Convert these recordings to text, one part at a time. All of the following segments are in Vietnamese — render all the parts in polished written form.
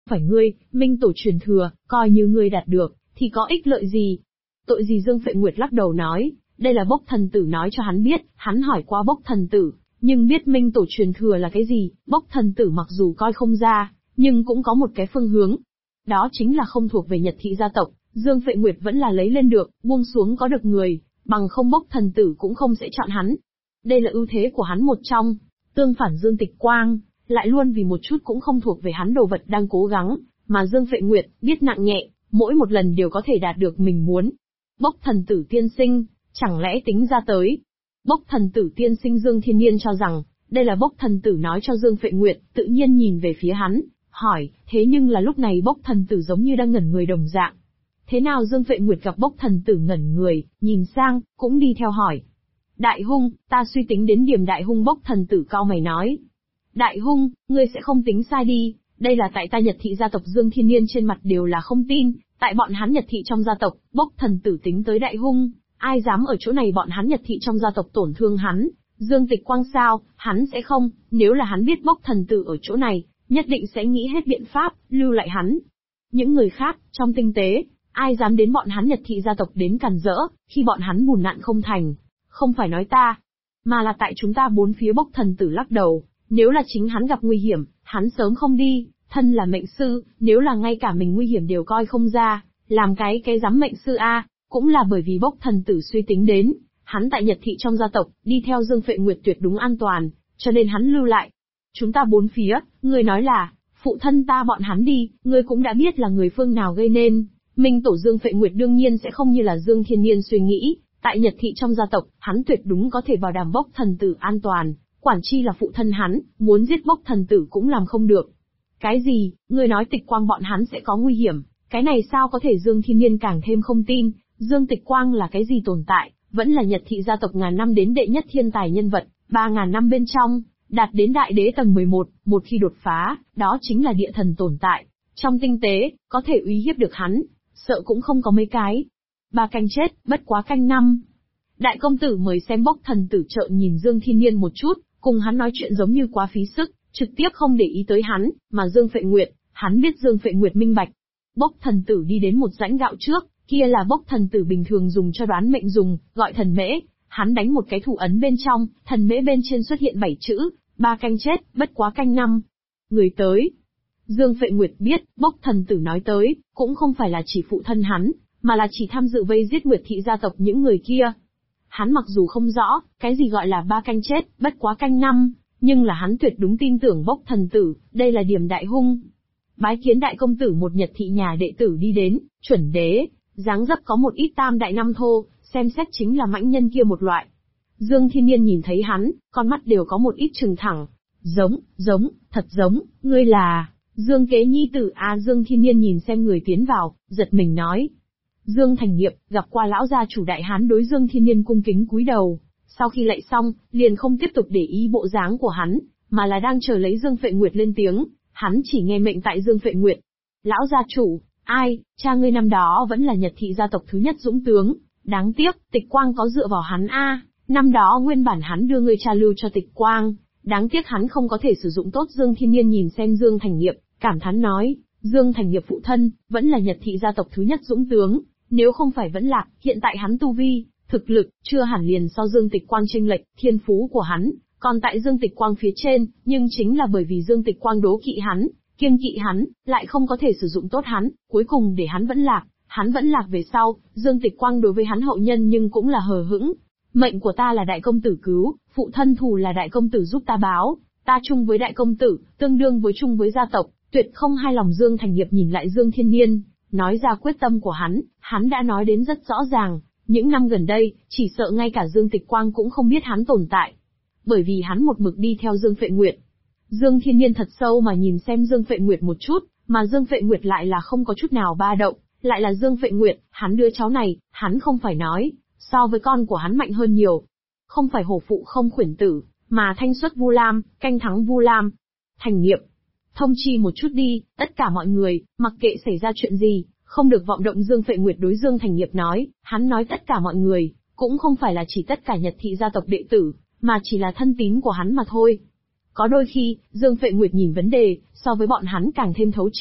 Phải ngươi, Minh tổ truyền thừa, coi như ngươi đạt được, thì có ích lợi gì? Tội gì? Dương Phệ Nguyệt lắc đầu nói, đây là Bốc thần tử nói cho hắn biết, hắn hỏi qua Bốc thần tử, nhưng biết Minh tổ truyền thừa là cái gì, Bốc thần tử mặc dù coi không ra, nhưng cũng có một cái phương hướng. Đó chính là không thuộc về Nhật thị gia tộc, Dương Phệ Nguyệt vẫn là lấy lên được, buông xuống có được người, bằng không Bốc thần tử cũng không sẽ chọn hắn. Đây là ưu thế của hắn một trong, tương phản Dương Tịch Quang, lại luôn vì một chút cũng không thuộc về hắn đồ vật đang cố gắng, mà Dương Phệ Nguyệt biết nặng nhẹ, mỗi một lần đều có thể đạt được mình muốn. Bốc thần tử tiên sinh, chẳng lẽ tính ra tới? Bốc thần tử tiên sinh Dương Thiên Nhiên cho rằng, đây là Bốc thần tử nói cho Dương Phệ Nguyệt, tự nhiên nhìn về phía hắn, hỏi, thế nhưng là lúc này Bốc thần tử giống như đang ngẩn người đồng dạng. Thế nào? Dương Phệ Nguyệt gặp Bốc thần tử ngẩn người, nhìn sang, cũng đi theo hỏi. Đại hung, ta suy tính đến điểm đại hung. Bốc thần tử cau mày nói. Đại hung, ngươi sẽ không tính sai đi, đây là tại ta Nhật thị gia tộc. Dương Thiên Nhiên trên mặt đều là không tin, tại bọn hắn Nhật thị trong gia tộc, Bốc thần tử tính tới đại hung, ai dám ở chỗ này bọn hắn Nhật thị trong gia tộc tổn thương hắn. Dương Tịch Quang sao, hắn sẽ không, nếu là hắn biết Bốc thần tử ở chỗ này, nhất định sẽ nghĩ hết biện pháp, lưu lại hắn. Những người khác, trong tinh tế, ai dám đến bọn hắn Nhật thị gia tộc đến cản rỡ, khi bọn hắn bùn nạn không thành. Không phải nói ta, mà là tại chúng ta bốn phía. Bốc thần tử lắc đầu, nếu là chính hắn gặp nguy hiểm, hắn sớm không đi, thân là mệnh sư, nếu là ngay cả mình nguy hiểm đều coi không ra, làm cái dám mệnh sư a, cũng là bởi vì Bốc thần tử suy tính đến, hắn tại Nhật thị trong gia tộc, đi theo Dương Phệ Nguyệt tuyệt đúng an toàn, cho nên hắn lưu lại. Chúng ta bốn phía, ngươi nói là, phụ thân ta bọn hắn đi, ngươi cũng đã biết là người phương nào gây nên. Minh tổ Dương Phệ Nguyệt đương nhiên sẽ không như là Dương Thiên Nhiên suy nghĩ, tại Nhật thị trong gia tộc, hắn tuyệt đúng có thể bảo đảm Bốc thần tử an toàn, quản chi là phụ thân hắn, muốn giết Bốc thần tử cũng làm không được. Cái gì? Ngươi nói Tịch Quang bọn hắn sẽ có nguy hiểm? Cái này sao có thể? Dương Thiên Nhiên càng thêm không tin, Dương Tịch Quang là cái gì tồn tại, vẫn là Nhật thị gia tộc ngàn năm đến đệ nhất thiên tài nhân vật, 3.000 năm bên trong, đạt đến đại đế tầng 11, một khi đột phá, đó chính là địa thần tồn tại. Trong tinh tế, có thể uy hiếp được hắn, sợ cũng không có mấy cái. 3 canh chết, bất quá canh 5. Đại công tử mời xem. Bốc thần tử trợn nhìn Dương Thiên Nhiên một chút, cùng hắn nói chuyện giống như quá phí sức, trực tiếp không để ý tới hắn, mà Dương Phệ Nguyệt, hắn biết Dương Phệ Nguyệt minh bạch. Bốc thần tử đi đến một rãnh gạo trước, kia là Bốc thần tử bình thường dùng cho đoán mệnh dùng, gọi thần mễ, hắn đánh một cái thủ ấn bên trong, thần mễ bên trên xuất hiện 7 chữ, 3 canh chết, bất quá canh 5. Người tới. Dương Phệ Nguyệt biết, Bốc thần tử nói tới, cũng không phải là chỉ phụ thân hắn, mà là chỉ tham dự vây giết Nguyệt thị gia tộc những người kia. Hắn mặc dù không rõ, cái gì gọi là 3 canh chết, bất quá canh 5, nhưng là hắn tuyệt đúng tin tưởng Bốc thần tử, đây là điểm đại hung. Bái kiến đại công tử. Một Nhật thị nhà đệ tử đi đến, chuẩn đế, dáng dấp có một ít tam đại năm thô, xem xét chính là mãnh nhân kia một loại. Dương Thiên Nhiên nhìn thấy hắn, con mắt đều có một ít trừng thẳng. Giống, thật giống, ngươi là Dương Kế nhi tử a. Dương Thiên Nhiên nhìn xem người tiến vào, giật mình nói. Dương Thành Nghiệp, gặp qua lão gia chủ. Đại hán đối Dương Thiên Nhiên cung kính cúi đầu, sau khi lạy xong, liền không tiếp tục để ý bộ dáng của hắn, mà là đang chờ lấy Dương Phệ Nguyệt lên tiếng. Hắn chỉ nghe mệnh tại Dương Phệ Nguyệt. Lão gia chủ, ai, cha ngươi năm đó vẫn là Nhật thị gia tộc thứ nhất dũng tướng, đáng tiếc, Tịch Quang có dựa vào hắn a. Năm đó nguyên bản hắn đưa ngươi cha lưu cho Tịch Quang, đáng tiếc hắn không có thể sử dụng tốt. Dương Thiên Nhiên nhìn xem Dương Thành Nghiệp, cảm thán nói, Dương Thành Nghiệp phụ thân, vẫn là Nhật thị gia tộc thứ nhất dũng tướng, nếu không phải vẫn lạc, hiện tại hắn tu vi, thực lực, chưa hẳn liền so Dương Tịch Quang chênh lệch. Thiên phú của hắn, còn tại Dương Tịch Quang phía trên, nhưng chính là bởi vì Dương Tịch Quang đố kỵ hắn, kiêng kỵ hắn, lại không có thể sử dụng tốt hắn, cuối cùng để hắn vẫn lạc. Hắn vẫn lạc về sau, Dương Tịch Quang đối với hắn hậu nhân nhưng cũng là hờ hững. Mệnh của ta là đại công tử cứu, phụ thân thù là đại công tử giúp ta báo, ta chung với đại công tử, tương đương với chung với gia tộc, tuyệt không hai lòng. Dương Thành Nghiệp nhìn lại Dương Thiên Nhiên, nói ra quyết tâm của hắn đã nói đến rất rõ ràng, những năm gần đây, chỉ sợ ngay cả Dương Tịch Quang cũng không biết hắn tồn tại. Bởi vì hắn một mực đi theo Dương Phệ Nguyệt. Dương Thiên Nhiên thật sâu mà nhìn xem Dương Phệ Nguyệt một chút, mà Dương Phệ Nguyệt lại là không có chút nào ba động, lại là Dương Phệ Nguyệt, hắn đứa cháu này, hắn không phải nói, so với con của hắn mạnh hơn nhiều. Không phải hổ phụ không khuyển tử, mà thanh xuất Vu Lam, canh thắng Vu Lam. Thành Nghiệp, thông chi một chút đi, tất cả mọi người, mặc kệ xảy ra chuyện gì, không được vọng động. Dương Phệ Nguyệt đối Dương Thành Nghiệp nói, hắn nói tất cả mọi người, cũng không phải là chỉ tất cả Nhật thị gia tộc đệ tử, mà chỉ là thân tín của hắn mà thôi. Có đôi khi, Dương Phệ Nguyệt nhìn vấn đề, so với bọn hắn càng thêm thấu triệt.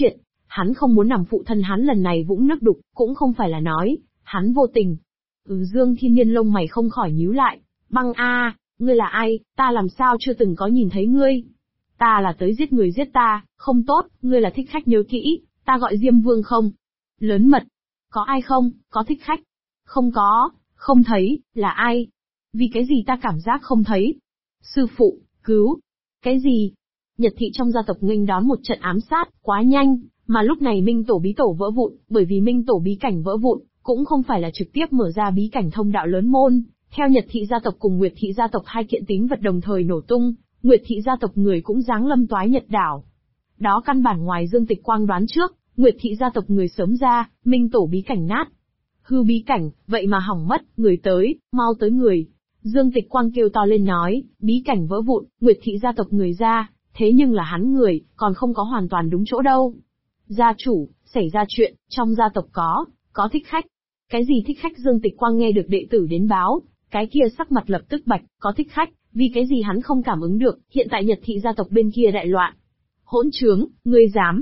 Hắn không muốn nằm phụ thân hắn lần này vũng nước đục, cũng không phải là nói, hắn vô tình. Dương Thiên Niên lông mày không khỏi nhíu lại. Băng a, ngươi là ai, ta làm sao chưa từng có nhìn thấy ngươi? Ta là tới giết người giết ta, không tốt, ngươi là thích khách nhớ kỹ, ta gọi Diêm Vương không? Lớn mật. Có ai không, có thích khách? Không có, không thấy, là ai? Vì cái gì ta cảm giác không thấy? Sư phụ, cứu. Cái gì? Nhật thị trong gia tộc nghênh đón một trận ám sát, quá nhanh, mà lúc này Minh Tổ bí tổ vỡ vụn, bởi vì Minh Tổ bí cảnh vỡ vụn, cũng không phải là trực tiếp mở ra bí cảnh thông đạo lớn môn. Theo Nhật thị gia tộc cùng Nguyệt thị gia tộc hai kiện tín vật đồng thời nổ tung, Nguyệt thị gia tộc người cũng giáng lâm toái Nhật đảo. Đó căn bản ngoài Dương Tịch Quang đoán trước, Nguyệt thị gia tộc người sớm ra, Minh Tổ bí cảnh nát. Hư bí cảnh, vậy mà hỏng mất, người tới, mau tới người. Dương Tịch Quang kêu to lên nói, bí cảnh vỡ vụn, Nguyệt thị gia tộc người ra, thế nhưng là hắn người, còn không có hoàn toàn đúng chỗ đâu. Gia chủ, xảy ra chuyện, trong gia tộc có thích khách. Cái gì thích khách? Dương Tịch Quang nghe được đệ tử đến báo, cái kia sắc mặt lập tức bạch, có thích khách, vì cái gì hắn không cảm ứng được, hiện tại Nhật thị gia tộc bên kia đại loạn. Hỗn trướng, ngươi dám?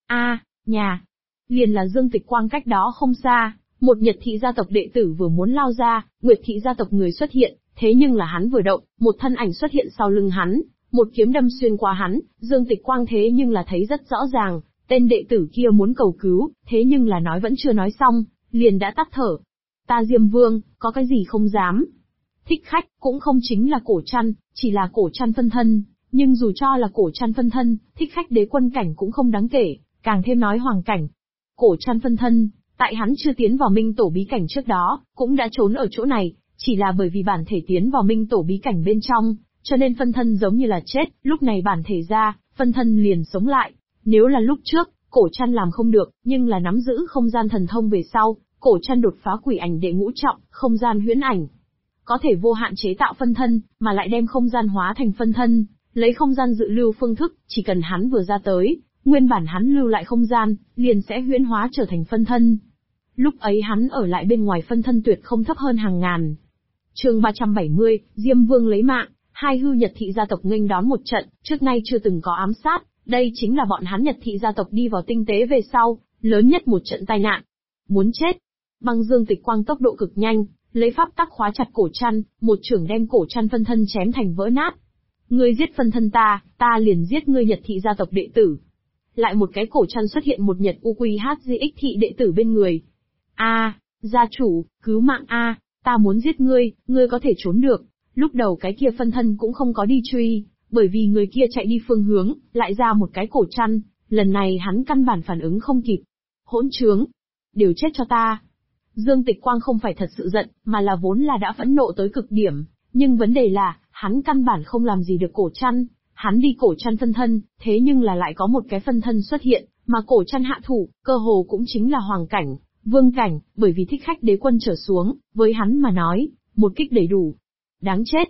Nhà. Liền là Dương Tịch Quang cách đó không xa, một Nhật thị gia tộc đệ tử vừa muốn lao ra, Nguyệt thị gia tộc người xuất hiện, thế nhưng là hắn vừa động, một thân ảnh xuất hiện sau lưng hắn, một kiếm đâm xuyên qua hắn, Dương Tịch Quang thế nhưng là thấy rất rõ ràng, tên đệ tử kia muốn cầu cứu, thế nhưng là nói vẫn chưa nói xong, liền đã tắt thở. Ta Diêm Vương, có cái gì không dám? Thích khách, cũng không chính là cổ trăn, chỉ là cổ trăn phân thân, nhưng dù cho là cổ trăn phân thân, thích khách đế quân cảnh cũng không đáng kể, càng thêm nói hoàng cảnh. Cổ trăn phân thân, tại hắn chưa tiến vào Minh Tổ bí cảnh trước đó, cũng đã trốn ở chỗ này, chỉ là bởi vì bản thể tiến vào Minh Tổ bí cảnh bên trong, cho nên phân thân giống như là chết, lúc này bản thể ra, phân thân liền sống lại. Nếu là lúc trước, cổ trăn làm không được, nhưng là nắm giữ không gian thần thông về sau, cổ trăn đột phá quỷ ảnh đệ ngũ trọng, không gian huyễn ảnh. Có thể vô hạn chế tạo phân thân, mà lại đem không gian hóa thành phân thân, lấy không gian dự lưu phương thức, chỉ cần hắn vừa ra tới, nguyên bản hắn lưu lại không gian, liền sẽ huyễn hóa trở thành phân thân. Lúc ấy hắn ở lại bên ngoài phân thân tuyệt không thấp hơn hàng ngàn. Chương 370, Diêm Vương lấy mạng, hai hư Nhật thị gia tộc nghênh đón một trận, trước nay chưa từng có ám sát, đây chính là bọn hắn Nhật thị gia tộc đi vào tinh tế về sau, lớn nhất một trận tai nạn. Muốn chết. Băng Dương Tịch Quang tốc độ cực nhanh, lấy pháp tắc khóa chặt cổ trăn, một chưởng đem cổ trăn phân thân chém thành vỡ nát. Ngươi giết phân thân ta liền giết ngươi Nhật thị gia tộc đệ tử. Lại một cái cổ trăn xuất hiện một Nhật UQHGX thị đệ tử bên người. Gia chủ, cứu mạng ta muốn giết ngươi có thể trốn được. Lúc đầu cái kia phân thân cũng không có đi truy, bởi vì người kia chạy đi phương hướng, lại ra một cái cổ trăn, lần này hắn căn bản phản ứng không kịp. Hỗn trướng! Đều chết cho ta! Dương Tịch Quang không phải thật sự giận, mà là vốn là đã phẫn nộ tới cực điểm, nhưng vấn đề là, hắn căn bản không làm gì được cổ trăn, hắn đi cổ trăn phân thân, thế nhưng là lại có một cái phân thân xuất hiện, mà cổ trăn hạ thủ, cơ hồ cũng chính là hoàng cảnh, vương cảnh, bởi vì thích khách đế quân trở xuống, với hắn mà nói, một kích đầy đủ. Đáng chết!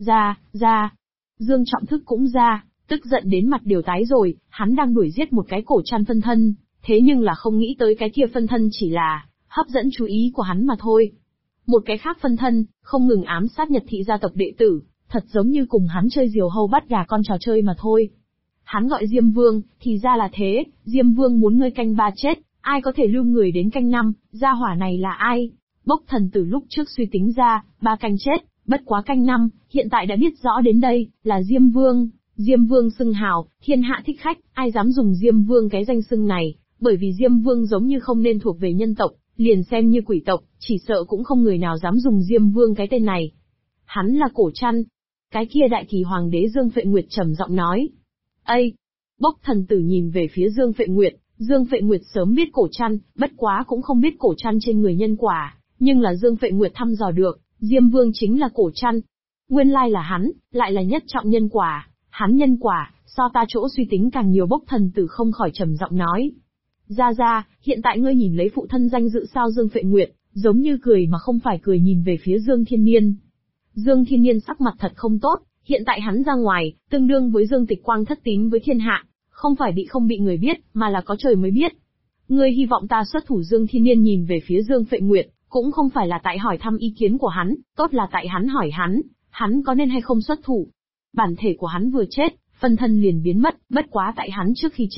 Ra! Dương Trọng Thức cũng ra, tức giận đến mặt đều tái rồi, hắn đang đuổi giết một cái cổ trăn phân thân, thế nhưng là không nghĩ tới cái kia phân thân chỉ là hấp dẫn chú ý của hắn mà thôi. Một cái khác phân thân, không ngừng ám sát Nhật thị gia tộc đệ tử, thật giống như cùng hắn chơi diều hâu bắt gà con trò chơi mà thôi. Hắn gọi Diêm Vương, thì ra là thế, Diêm Vương muốn ngươi canh 3 chết, ai có thể lưu người đến canh 5, gia hỏa này là ai? Bốc thần từ lúc trước suy tính ra, 3 canh chết, bất quá canh 5, hiện tại đã biết rõ đến đây, là Diêm Vương. Diêm Vương xưng hào, thiên hạ thích khách, ai dám dùng Diêm Vương cái danh xưng này, bởi vì Diêm Vương giống như không nên thuộc về nhân tộc, liền xem như quỷ tộc, chỉ sợ cũng không người nào dám dùng Diêm Vương cái tên này. Hắn là cổ trăn. Cái kia đại kỳ hoàng đế Dương Phệ Nguyệt trầm giọng nói. Ây! Bốc thần tử nhìn về phía Dương Phệ Nguyệt, Dương Phệ Nguyệt sớm biết cổ trăn, bất quá cũng không biết cổ trăn trên người nhân quả, nhưng là Dương Phệ Nguyệt thăm dò được, Diêm Vương chính là cổ trăn. Nguyên lai là hắn, lại là nhất trọng nhân quả, hắn nhân quả, so ta chỗ suy tính càng nhiều. Bốc thần tử không khỏi trầm giọng nói. Ra, hiện tại ngươi nhìn lấy phụ thân danh dự sao? Dương Phệ Nguyệt, giống như cười mà không phải cười nhìn về phía Dương Thiên Niên. Dương Thiên Niên sắc mặt thật không tốt, hiện tại hắn ra ngoài, tương đương với Dương Tịch Quang thất tín với thiên hạ, không phải không bị người biết, mà là có trời mới biết. Ngươi hy vọng ta xuất thủ? Dương Thiên Niên nhìn về phía Dương Phệ Nguyệt, cũng không phải là tại hỏi thăm ý kiến của hắn, tốt là tại hắn hỏi hắn có nên hay không xuất thủ. Bản thể của hắn vừa chết, phân thân liền biến mất, bất quá tại hắn trước khi chết,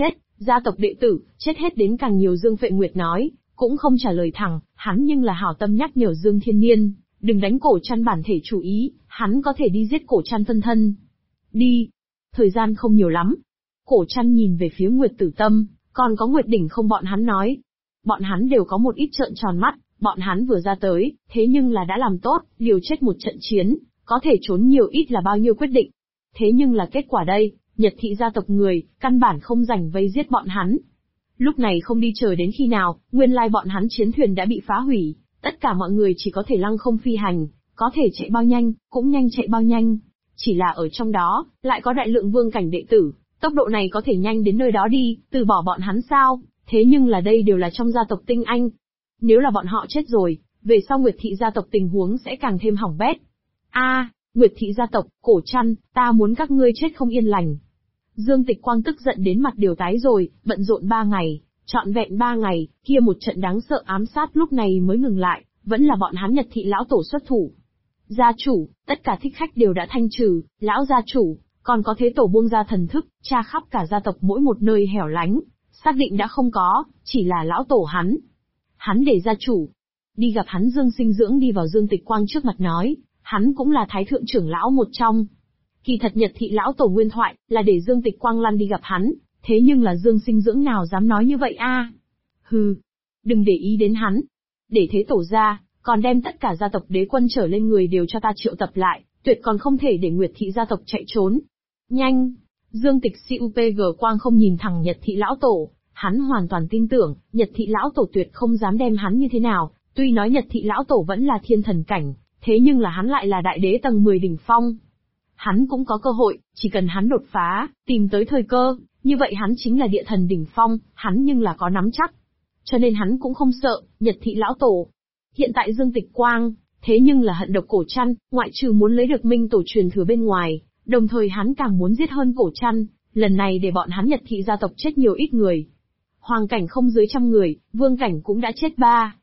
Gia tộc đệ tử, chết hết đến càng nhiều. Dương Phệ Nguyệt nói, cũng không trả lời thẳng, hắn nhưng là hảo tâm nhắc nhở Dương Thiên Niên, đừng đánh Cổ Trăn bản thể chủ ý, hắn có thể đi giết Cổ Trăn phân thân. Đi. Thời gian không nhiều lắm. Cổ Trăn nhìn về phía Nguyệt Tử Tâm, còn có Nguyệt Đỉnh không bọn hắn nói. Bọn hắn đều có một ít trợn tròn mắt, bọn hắn vừa ra tới, thế nhưng là đã làm tốt, liều chết một trận chiến, có thể trốn nhiều ít là bao nhiêu quyết định. Thế nhưng là kết quả đây, Nhật thị gia tộc người, căn bản không rảnh vây giết bọn hắn. Lúc này không đi chờ đến khi nào, nguyên lai bọn hắn chiến thuyền đã bị phá hủy, tất cả mọi người chỉ có thể lăng không phi hành, có thể chạy bao nhanh, cũng nhanh chạy bao nhanh. Chỉ là ở trong đó, lại có đại lượng vương cảnh đệ tử, tốc độ này có thể nhanh đến nơi đó đi, từ bỏ bọn hắn sao? Thế nhưng là đây đều là trong gia tộc tinh anh. Nếu là bọn họ chết rồi, về sau Nguyệt thị gia tộc tình huống sẽ càng thêm hỏng bét. Nguyệt thị gia tộc, Cổ Trăn, ta muốn các ngươi chết không yên lành. Dương Tịch Quang tức giận đến mặt đều tái rồi, bận rộn 3 ngày, trọn vẹn 3 ngày, kia một trận đáng sợ ám sát lúc này mới ngừng lại, vẫn là bọn hắn Nhật thị lão tổ xuất thủ. Gia chủ, tất cả thích khách đều đã thanh trừ, lão gia chủ, còn có thế tổ buông ra thần thức, tra khắp cả gia tộc mỗi một nơi hẻo lánh, xác định đã không có, chỉ là lão tổ hắn. Hắn để gia chủ đi gặp hắn. Dương Sinh Dưỡng đi vào Dương Tịch Quang trước mặt nói, hắn cũng là thái thượng trưởng lão một trong. Kỳ thật Nhật thị lão tổ nguyên thoại, là để Dương Tịch Quang lăn đi gặp hắn, thế nhưng là Dương Sinh Dưỡng nào dám nói như vậy Hừ, đừng để ý đến hắn. Để thế tổ ra, còn đem tất cả gia tộc đế quân trở lên người đều cho ta triệu tập lại, tuyệt còn không thể để Nguyệt thị gia tộc chạy trốn. Nhanh! Dương Tịch CUPG Quang không nhìn thẳng Nhật thị lão tổ, hắn hoàn toàn tin tưởng, Nhật thị lão tổ tuyệt không dám đem hắn như thế nào, tuy nói Nhật thị lão tổ vẫn là thiên thần cảnh, thế nhưng là hắn lại là đại đế tầng 10 đỉnh phong. Hắn cũng có cơ hội, chỉ cần hắn đột phá, tìm tới thời cơ, như vậy hắn chính là địa thần đỉnh phong, hắn nhưng là có nắm chắc. Cho nên hắn cũng không sợ, Nhật thị lão tổ. Hiện tại Dương Tịch Quang, thế nhưng là hận độc Cổ Trăn, ngoại trừ muốn lấy được minh tổ truyền thừa bên ngoài, đồng thời hắn càng muốn giết hơn Cổ Trăn, lần này để bọn hắn Nhật thị gia tộc chết nhiều ít người. Hoàng cảnh không dưới 100 người, vương cảnh cũng đã chết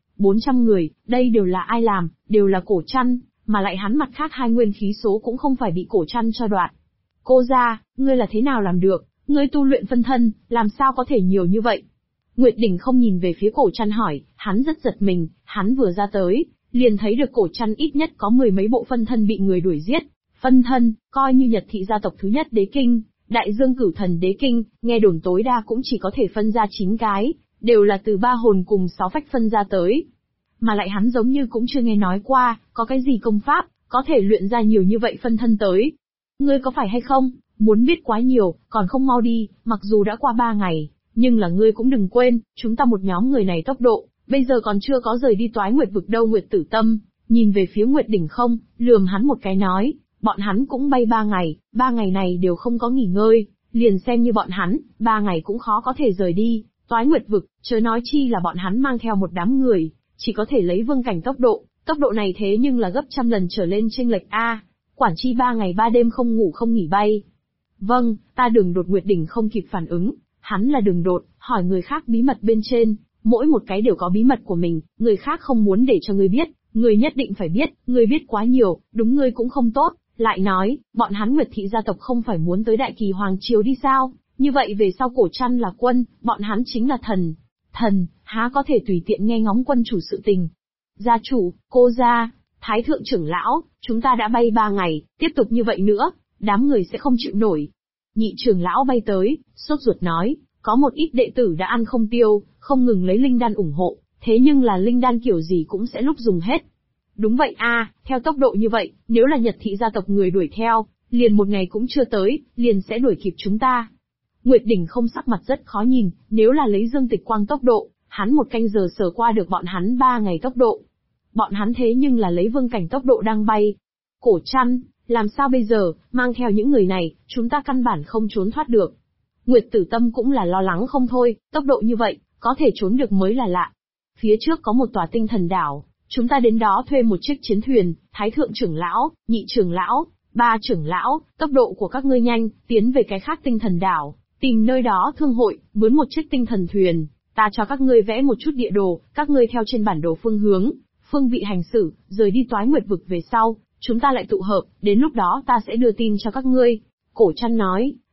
400 người, đây đều là ai làm, đều là Cổ Trăn, mà lại hắn mặt khác 2 nguyên khí số cũng không phải bị Cổ Trăn cho đoạt. Cô gia, ngươi là thế nào làm được, ngươi tu luyện phân thân, làm sao có thể nhiều như vậy? Nguyệt Đỉnh không nhìn về phía Cổ Trăn hỏi, hắn rất giật mình, hắn vừa ra tới, liền thấy được Cổ Trăn ít nhất có 10 mấy bộ phân thân bị người đuổi giết. Phân thân, coi như Nhật thị gia tộc thứ nhất đế kinh, Đại Dương Cửu Thần đế kinh, nghe đồn tối đa cũng chỉ có thể phân ra 9 cái, đều là từ 3 hồn cùng 6 phách phân ra tới. Mà lại hắn giống như cũng chưa nghe nói qua, có cái gì công pháp, có thể luyện ra nhiều như vậy phân thân tới. Ngươi có phải hay không, muốn biết quá nhiều, còn không mau đi, mặc dù đã qua 3 ngày, nhưng là ngươi cũng đừng quên, chúng ta một nhóm người này tốc độ, bây giờ còn chưa có rời đi Toái Nguyệt vực đâu. Nguyệt Tử Tâm, nhìn về phía Nguyệt Đỉnh không, lườm hắn một cái nói, bọn hắn cũng bay 3 ngày, 3 ngày này đều không có nghỉ ngơi, liền xem như bọn hắn, 3 ngày cũng khó có thể rời đi Toái Nguyệt vực, chớ nói chi là bọn hắn mang theo một đám người, chỉ có thể lấy vương cảnh tốc độ này thế nhưng là gấp trăm lần trở lên chênh lệch quản chi 3 ngày 3 đêm không ngủ không nghỉ bay. Vâng, ta Đường Đột. Nguyệt Đỉnh không kịp phản ứng, hắn là Đường Đột, hỏi người khác bí mật bên trên, mỗi một cái đều có bí mật của mình, người khác không muốn để cho ngươi biết, ngươi nhất định phải biết, ngươi biết quá nhiều, đúng ngươi cũng không tốt. Lại nói, bọn hắn Nguyệt thị gia tộc không phải muốn tới Đại Kỳ Hoàng Triều đi sao? Như vậy về sau Cổ Trăn là quân, bọn hắn chính là thần. Thần, há có thể tùy tiện nghe ngóng quân chủ sự tình. Gia chủ, cô gia, Thái thượng trưởng lão, chúng ta đã bay 3 ngày, tiếp tục như vậy nữa, đám người sẽ không chịu nổi. Nhị trưởng lão bay tới, sốt ruột nói, có một ít đệ tử đã ăn không tiêu, không ngừng lấy linh đan ủng hộ, thế nhưng là linh đan kiểu gì cũng sẽ lúc dùng hết. Đúng vậy theo tốc độ như vậy, nếu là Nhật thị gia tộc người đuổi theo, liền một ngày cũng chưa tới, liền sẽ đuổi kịp chúng ta. Nguyệt Đỉnh không sắc mặt rất khó nhìn, nếu là lấy Dương Tịch Quang tốc độ, hắn một canh giờ sờ qua được bọn hắn 3 ngày tốc độ. Bọn hắn thế nhưng là lấy vương cảnh tốc độ đang bay. Cổ Trăn, làm sao bây giờ, mang theo những người này, chúng ta căn bản không trốn thoát được. Nguyệt Tử Tâm cũng là lo lắng không thôi, tốc độ như vậy, có thể trốn được mới là lạ. Phía trước có một tòa tinh thần đảo, chúng ta đến đó thuê một chiếc chiến thuyền, Thái thượng trưởng lão, nhị trưởng lão, 3 trưởng lão, tốc độ của các ngươi nhanh, tiến về cái khác tinh thần đảo, tìm nơi đó thương hội, mướn một chiếc tinh thần thuyền, ta cho các ngươi vẽ một chút địa đồ, các ngươi theo trên bản đồ phương hướng, phương vị hành xử, rời đi Toái Nguyệt vực về sau, chúng ta lại tụ hợp, đến lúc đó ta sẽ đưa tin cho các ngươi. Cổ Trăn nói,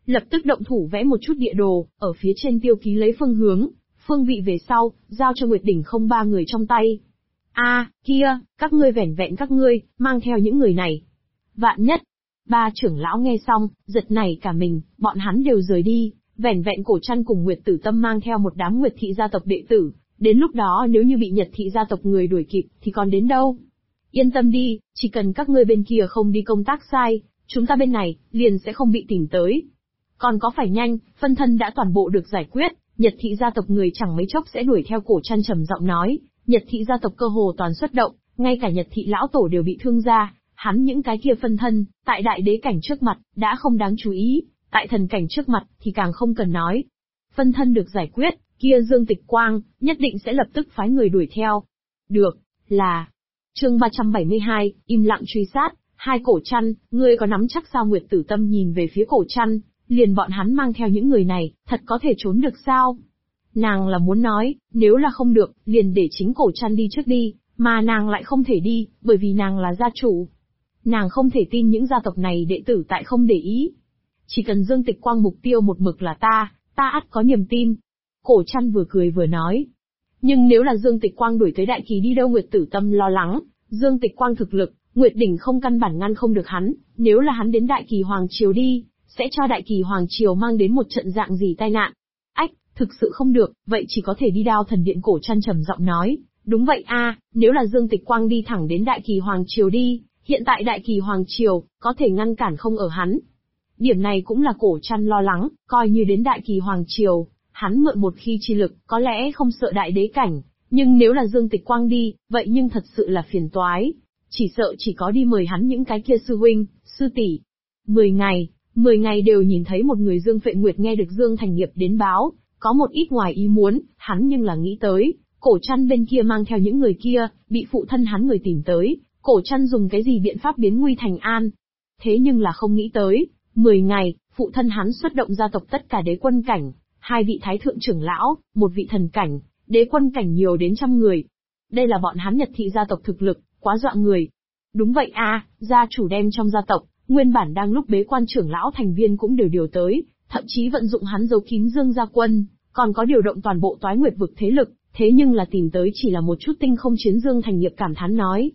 Lập tức động thủ vẽ một chút địa đồ, ở phía trên tiêu ký lấy phương hướng, phương vị về sau, giao cho Nguyệt Đỉnh không ba người trong tay. Kia, các ngươi vẻn vẹn các ngươi, mang theo những người này. Vạn nhất, ba trưởng lão nghe xong, giật nảy cả mình, bọn hắn đều rời đi, vẻn vẹn Cổ Trăn cùng Nguyệt Tử Tâm mang theo một đám Nguyệt thị gia tộc đệ tử, đến lúc đó nếu như bị Nhật thị gia tộc người đuổi kịp, thì còn đến đâu? Yên tâm đi, chỉ cần các ngươi bên kia không đi công tác sai, chúng ta bên này, liền sẽ không bị tìm tới. Còn có phải nhanh, phân thân đã toàn bộ được giải quyết, Nhật thị gia tộc người chẳng mấy chốc sẽ đuổi theo. Cổ Trăn trầm giọng nói, Nhật thị gia tộc cơ hồ toàn xuất động, ngay cả Nhật thị lão tổ đều bị thương ra, hắn những cái kia phân thân, tại đại đế cảnh trước mặt, đã không đáng chú ý, tại thần cảnh trước mặt, thì càng không cần nói. Phân thân được giải quyết, kia Dương Tịch Quang, nhất định sẽ lập tức phái người đuổi theo. Được, là. Chương 372, im lặng truy sát, hai Cổ Trăn, ngươi có nắm chắc sao? Nguyệt Tử Tâm nhìn về phía Cổ Trăn, liền bọn hắn mang theo những người này, thật có thể trốn được sao? Nàng là muốn nói, nếu là không được, liền để chính Cổ Trăn đi trước đi, mà nàng lại không thể đi, bởi vì nàng là gia chủ. Nàng không thể tin những gia tộc này đệ tử tại không để ý. Chỉ cần Dương Tịch Quang mục tiêu một mực là ta ắt có niềm tin. Cổ Trăn vừa cười vừa nói. Nhưng nếu là Dương Tịch Quang đuổi tới đại kỳ đi đâu? Nguyệt Tử Tâm lo lắng, Dương Tịch Quang thực lực, Nguyệt Đỉnh không căn bản ngăn không được hắn, nếu là hắn đến đại kỳ Hoàng Triều đi, sẽ cho đại kỳ Hoàng Triều mang đến một trận dạng gì tai nạn. Thực sự không được, vậy chỉ có thể đi Đao Thần Điện. Cổ Trăn trầm giọng nói, đúng vậy nếu là Dương Tịch Quang đi thẳng đến đại kỳ Hoàng Triều đi, hiện tại đại kỳ Hoàng Triều, có thể ngăn cản không ở hắn. Điểm này cũng là Cổ Trăn lo lắng, coi như đến đại kỳ Hoàng Triều, hắn mượn một khi chi lực, có lẽ không sợ đại đế cảnh, nhưng nếu là Dương Tịch Quang đi, vậy nhưng thật sự là phiền toái. Chỉ sợ chỉ có đi mời hắn những cái kia sư huynh, sư tỷ. 10 ngày đều nhìn thấy một người. Dương Phệ Nguyệt nghe được Dương Thành Nghiệp đến báo, có một ít ngoài ý muốn, hắn nhưng là nghĩ tới, Cổ Trăn bên kia mang theo những người kia, bị phụ thân hắn người tìm tới, Cổ Trăn dùng cái gì biện pháp biến nguy thành an. Thế nhưng là không nghĩ tới, 10 ngày, phụ thân hắn xuất động gia tộc tất cả đế quân cảnh, 2 vị thái thượng trưởng lão, 1 vị thần cảnh, đế quân cảnh nhiều đến 100 người. Đây là bọn hắn Nhật thị gia tộc thực lực, quá dọa người. Đúng vậy gia chủ đem trong gia tộc, nguyên bản đang lúc bế quan trưởng lão thành viên cũng đều điều tới, thậm chí vận dụng hắn giấu kín Dương gia quân, còn có điều động toàn bộ Toái Nguyệt vực thế lực, thế nhưng là tìm tới chỉ là một chút tinh không chiến. Dương Thành Nghiệp cảm thán nói.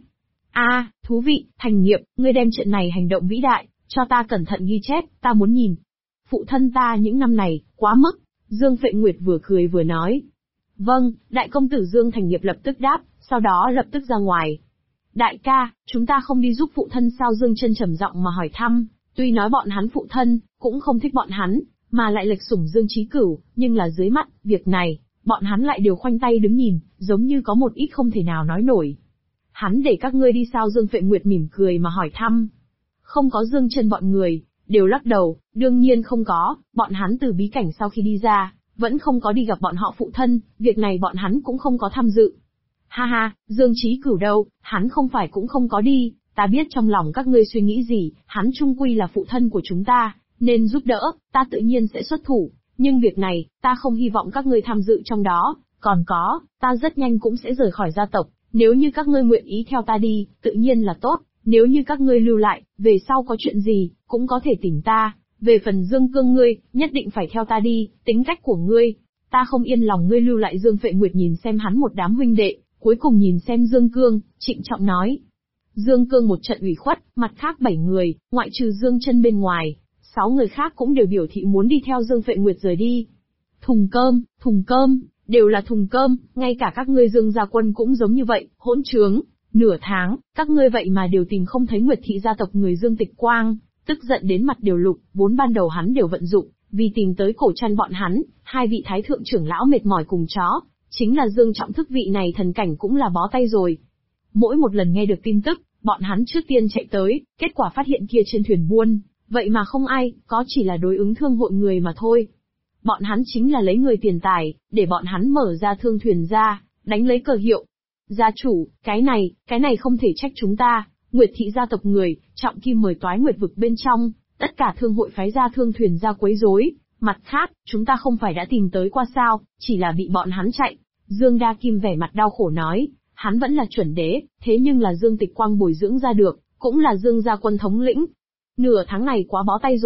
Thú vị, Thành Nghiệp, ngươi đem chuyện này hành động vĩ đại, cho ta cẩn thận ghi chép, ta muốn nhìn. Phụ thân ta những năm này, quá mức. Dương Phệ Nguyệt vừa cười vừa nói. Vâng, đại công tử. Dương Thành Nghiệp lập tức đáp, sau đó lập tức ra ngoài. Đại ca, chúng ta không đi giúp phụ thân sao? Dương Chân trầm giọng mà hỏi thăm, tuy nói bọn hắn phụ thân, cũng không thích bọn hắn, mà lại lệch sủng Dương Chí Cửu, nhưng là dưới mắt, việc này, bọn hắn lại đều khoanh tay đứng nhìn, giống như có một ít không thể nào nói nổi. Hắn để các ngươi đi sao? Dương Phệ Nguyệt mỉm cười mà hỏi thăm. Không có. Dương Chân bọn người, đều lắc đầu, đương nhiên không có, bọn hắn từ bí cảnh sau khi đi ra, vẫn không có đi gặp bọn họ phụ thân, việc này bọn hắn cũng không có tham dự. Ha, Dương Chí Cửu đâu, hắn không phải cũng không có đi, ta biết trong lòng các ngươi suy nghĩ gì, hắn chung quy là phụ thân của chúng ta, nên giúp đỡ, ta tự nhiên sẽ xuất thủ, nhưng việc này, ta không hy vọng các ngươi tham dự trong đó, còn có, ta rất nhanh cũng sẽ rời khỏi gia tộc, nếu như các ngươi nguyện ý theo ta đi, tự nhiên là tốt, nếu như các ngươi lưu lại, về sau có chuyện gì, cũng có thể tìm ta, về phần Dương Cương ngươi, nhất định phải theo ta đi, tính cách của ngươi, ta không yên lòng ngươi lưu lại. Dương Phệ Nguyệt nhìn xem hắn một đám huynh đệ, cuối cùng nhìn xem Dương Cương, trịnh trọng nói. Dương Cương một trận ủy khuất, mặt khác 7 người, ngoại trừ Dương Chân bên ngoài, 6 người khác cũng đều biểu thị muốn đi theo Dương Phệ Nguyệt rời đi. Thùng cơm, đều là thùng cơm, ngay cả các ngươi Dương gia quân cũng giống như vậy, hỗn trướng. Nửa tháng, các ngươi vậy mà đều tìm không thấy Nguyệt thị gia tộc người. Dương Tịch Quang, tức giận đến mặt đều lục, vốn ban đầu hắn đều vận dụng, vì tìm tới Cổ Trăn bọn hắn, 2 vị thái thượng trưởng lão mệt mỏi cùng chó, chính là Dương Trọng Thức vị này thần cảnh cũng là bó tay rồi. Mỗi một lần nghe được tin tức, bọn hắn trước tiên chạy tới, kết quả phát hiện kia trên thuyền buôn, vậy mà không ai, có chỉ là đối ứng thương hội người mà thôi. Bọn hắn chính là lấy người tiền tài, để bọn hắn mở ra thương thuyền ra, đánh lấy cờ hiệu. Gia chủ, cái này không thể trách chúng ta, Nguyệt thị gia tộc người, trọng kim mời Toái Nguyệt vực bên trong, tất cả thương hội phái ra thương thuyền ra quấy rối. Mặt khác, chúng ta không phải đã tìm tới qua sao, chỉ là bị bọn hắn chạy. Dương Đa Kim vẻ mặt đau khổ nói, hắn vẫn là chuẩn đế, thế nhưng là Dương Tịch Quang bồi dưỡng ra được, cũng là Dương gia quân thống lĩnh. Nửa tháng này quá bó tay rồi,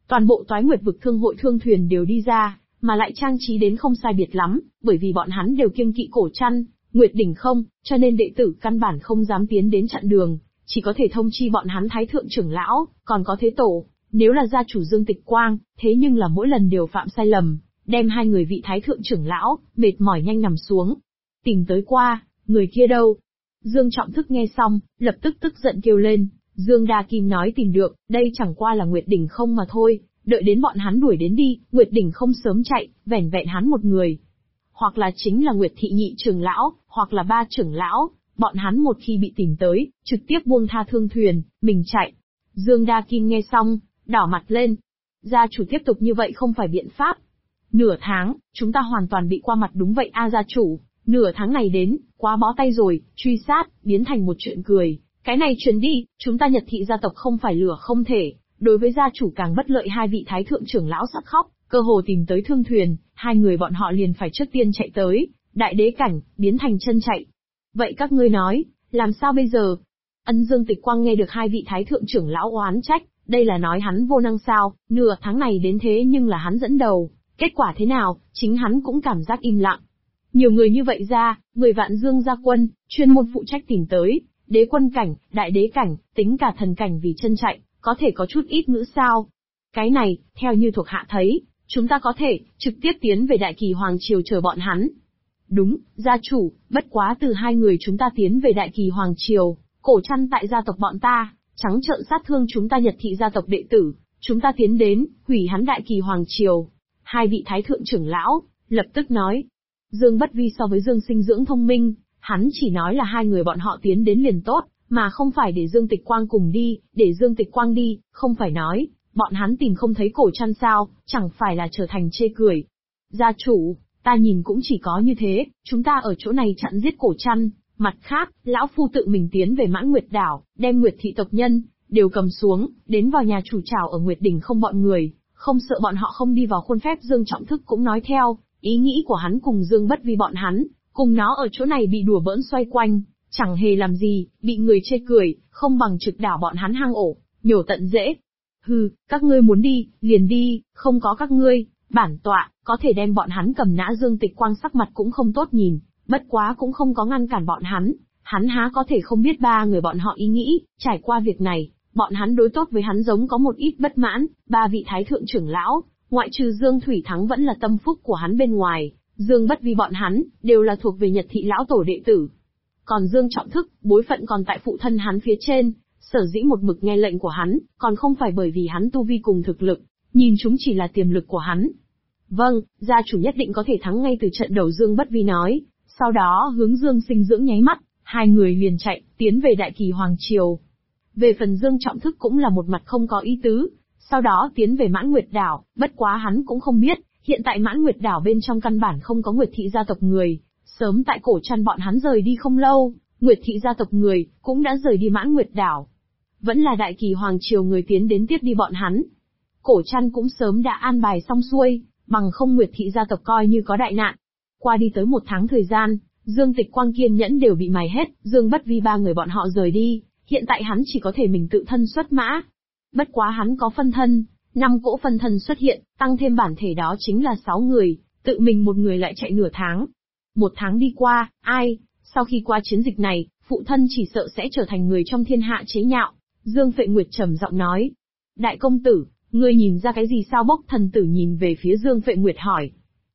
Toàn bộ Toái Nguyệt vực thương hội thương thuyền đều đi ra, mà lại trang trí đến không sai biệt lắm, bởi vì bọn hắn đều kiêng kỵ Cổ Trăn, Nguyệt Đỉnh không, cho nên đệ tử căn bản không dám tiến đến chặn đường, chỉ có thể thông chi bọn hắn Thái thượng trưởng lão, còn có Thế tổ. Nếu là gia chủ Dương Tịch Quang, thế nhưng là mỗi lần đều phạm sai lầm, đem hai người vị Thái thượng trưởng lão, mệt mỏi nhanh nằm xuống. Tìm tới qua, người kia đâu? Dương Trọng Thức nghe xong, lập tức tức giận kêu lên. Dương Đa Kim nói tìm được, đây chẳng qua là Nguyệt Đỉnh không mà thôi, đợi đến bọn hắn đuổi đến đi, Nguyệt Đỉnh không sớm chạy, vẻn vẹn hắn một người. Hoặc là chính là Nguyệt Thị nhị trưởng lão, hoặc là ba trưởng lão, bọn hắn một khi bị tìm tới, trực tiếp buông tha thương thuyền, mình chạy. Dương Đa Kim nghe xong, đỏ mặt lên. Gia chủ tiếp tục như vậy không phải biện pháp. Nửa tháng, chúng ta hoàn toàn bị qua mặt đúng vậy a gia chủ, nửa tháng này đến, quá bó tay rồi, truy sát, biến thành một chuyện cười. Cái này truyền đi, chúng ta Nhật Thị gia tộc không phải lửa không thể, đối với gia chủ càng bất lợi. Hai vị Thái thượng trưởng lão sắp khóc, cơ hồ tìm tới thương thuyền, hai người bọn họ liền phải trước tiên chạy tới, đại đế cảnh, biến thành chân chạy. Vậy các ngươi nói, làm sao bây giờ? Ân Dương Tịch Quang nghe được hai vị Thái thượng trưởng lão oán trách, đây là nói hắn vô năng sao, nửa tháng này đến thế nhưng là hắn dẫn đầu, kết quả thế nào, chính hắn cũng cảm giác im lặng. Nhiều người như vậy ra, 10 vạn Dương gia quân, chuyên môn phụ trách tìm tới, đế quân cảnh, đại đế cảnh, tính cả thần cảnh vì chân chạy, có thể có chút ít ngữ sao. Cái này, theo như thuộc hạ thấy, chúng ta có thể, trực tiếp tiến về Đại Kỳ Hoàng Triều chờ bọn hắn. Đúng, gia chủ, bất quá từ hai người chúng ta tiến về Đại Kỳ Hoàng Triều, Cổ Trăn tại gia tộc bọn ta, trắng trợn sát thương chúng ta Nhật Thị gia tộc đệ tử, chúng ta tiến đến, hủy hắn Đại Kỳ Hoàng Triều. Hai vị Thái thượng trưởng lão, lập tức nói. Dương Bất Vi so với Dương Sinh Dưỡng thông minh, hắn chỉ nói là hai người bọn họ tiến đến liền tốt, mà không phải để Dương Tịch Quang cùng đi, để Dương Tịch Quang đi, không phải nói, bọn hắn tìm không thấy Cổ Trăn sao, chẳng phải là trở thành chê cười. Gia chủ, ta nhìn cũng chỉ có như thế, chúng ta ở chỗ này chặn giết Cổ Trăn, mặt khác, lão phu tự mình tiến về Mãn Nguyệt Đảo, đem Nguyệt Thị tộc nhân, đều cầm xuống, đến vào nhà chủ trảo ở Nguyệt Đỉnh không bọn người, không sợ bọn họ không đi vào khuôn phép. Dương Trọng Thức cũng nói theo, ý nghĩ của hắn cùng Dương Bất Vi bọn hắn, cùng nó ở chỗ này bị đùa bỡn xoay quanh, chẳng hề làm gì, bị người chê cười, không bằng trực đảo bọn hắn hang ổ, nhổ tận rễ. Hừ, các ngươi muốn đi, liền đi, không có các ngươi, bản tọa, có thể đem bọn hắn cầm nã. Dương Tịch Quang sắc mặt cũng không tốt nhìn, bất quá cũng không có ngăn cản bọn hắn há có thể không biết ba người bọn họ ý nghĩ, trải qua việc này, bọn hắn đối tốt với hắn giống có một ít bất mãn. Ba vị Thái thượng trưởng lão, ngoại trừ Dương Thủy Thắng vẫn là tâm phúc của hắn bên ngoài, Dương Bất Vi bọn hắn, đều là thuộc về Nhật Thị lão tổ đệ tử. Còn Dương Trọng Thức, bối phận còn tại phụ thân hắn phía trên, sở dĩ một mực nghe lệnh của hắn, còn không phải bởi vì hắn tu vi cùng thực lực, nhìn chúng chỉ là tiềm lực của hắn. Vâng, gia chủ nhất định có thể thắng ngay từ trận đầu. Dương Bất Vi nói, sau đó hướng Dương Sinh Dưỡng nháy mắt, hai người liền chạy, tiến về Đại Kỳ Hoàng Triều. Về phần Dương Trọng Thức cũng là một mặt không có ý tứ, sau đó tiến về Mãn Nguyệt Đảo, bất quá hắn cũng không biết, hiện tại Mãn Nguyệt Đảo bên trong căn bản không có Nguyệt Thị gia tộc người, sớm tại Cổ Trăn bọn hắn rời đi không lâu, Nguyệt Thị gia tộc người, cũng đã rời đi Mãn Nguyệt Đảo. Vẫn là Đại Kỳ Hoàng Triều người tiến đến tiếp đi bọn hắn. Cổ Trăn cũng sớm đã an bài xong xuôi, bằng không Nguyệt Thị gia tộc coi như có đại nạn. Qua đi tới 1 tháng thời gian, Dương Tịch Quang kiên nhẫn đều bị mài hết, Dương Bất Vi ba người bọn họ rời đi, hiện tại hắn chỉ có thể mình tự thân xuất mã. Bất quá hắn có phân thân, 5 cỗ phân thân xuất hiện, tăng thêm bản thể đó chính là 6 người, tự mình một người lại chạy nửa tháng. 1 tháng đi qua, sau khi qua chiến dịch này, phụ thân chỉ sợ sẽ trở thành người trong thiên hạ chế nhạo. Dương Phệ Nguyệt trầm giọng nói. Đại công tử, ngươi nhìn ra cái gì sao? Bốc thần tử nhìn về phía Dương Phệ Nguyệt hỏi.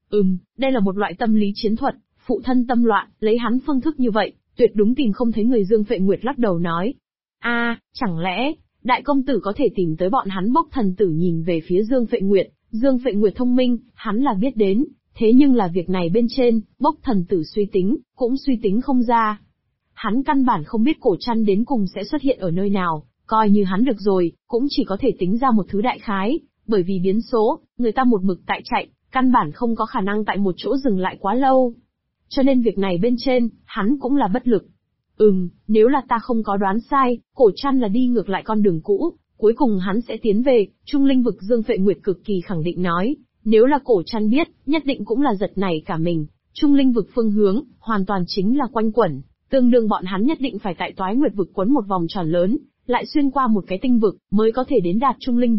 Đây là một loại tâm lý chiến thuật, phụ thân tâm loạn, lấy hắn phương thức như vậy, tuyệt đúng tìm không thấy người. Dương Phệ Nguyệt lắc đầu nói. Chẳng lẽ, đại công tử có thể tìm tới bọn hắn? Bốc thần tử nhìn về phía Dương Phệ Nguyệt, Dương Phệ Nguyệt thông minh, hắn là biết đến, thế nhưng là việc này bên trên, Bốc thần tử suy tính, cũng suy tính không ra. Hắn căn bản không biết Cổ Trăn đến cùng sẽ xuất hiện ở nơi nào, coi như hắn được rồi, cũng chỉ có thể tính ra một thứ đại khái, bởi vì biến số, người ta một mực tại chạy, căn bản không có khả năng tại một chỗ dừng lại quá lâu. Cho nên việc này bên trên, hắn cũng là bất lực. Nếu là ta không có đoán sai, Cổ Trăn là đi ngược lại con đường cũ, cuối cùng hắn sẽ tiến về Trung Linh vực. Dương Phệ Nguyệt cực kỳ khẳng định nói, nếu là Cổ Trăn biết, nhất định cũng là giật nảy cả mình. Trung Linh vực phương hướng, hoàn toàn chính là quanh quẩn, tương đương bọn hắn nhất định phải tại Toái Nguyệt vực quấn một vòng tròn lớn, lại xuyên qua một cái tinh vực, mới có thể đến đạt Trung Linh vực.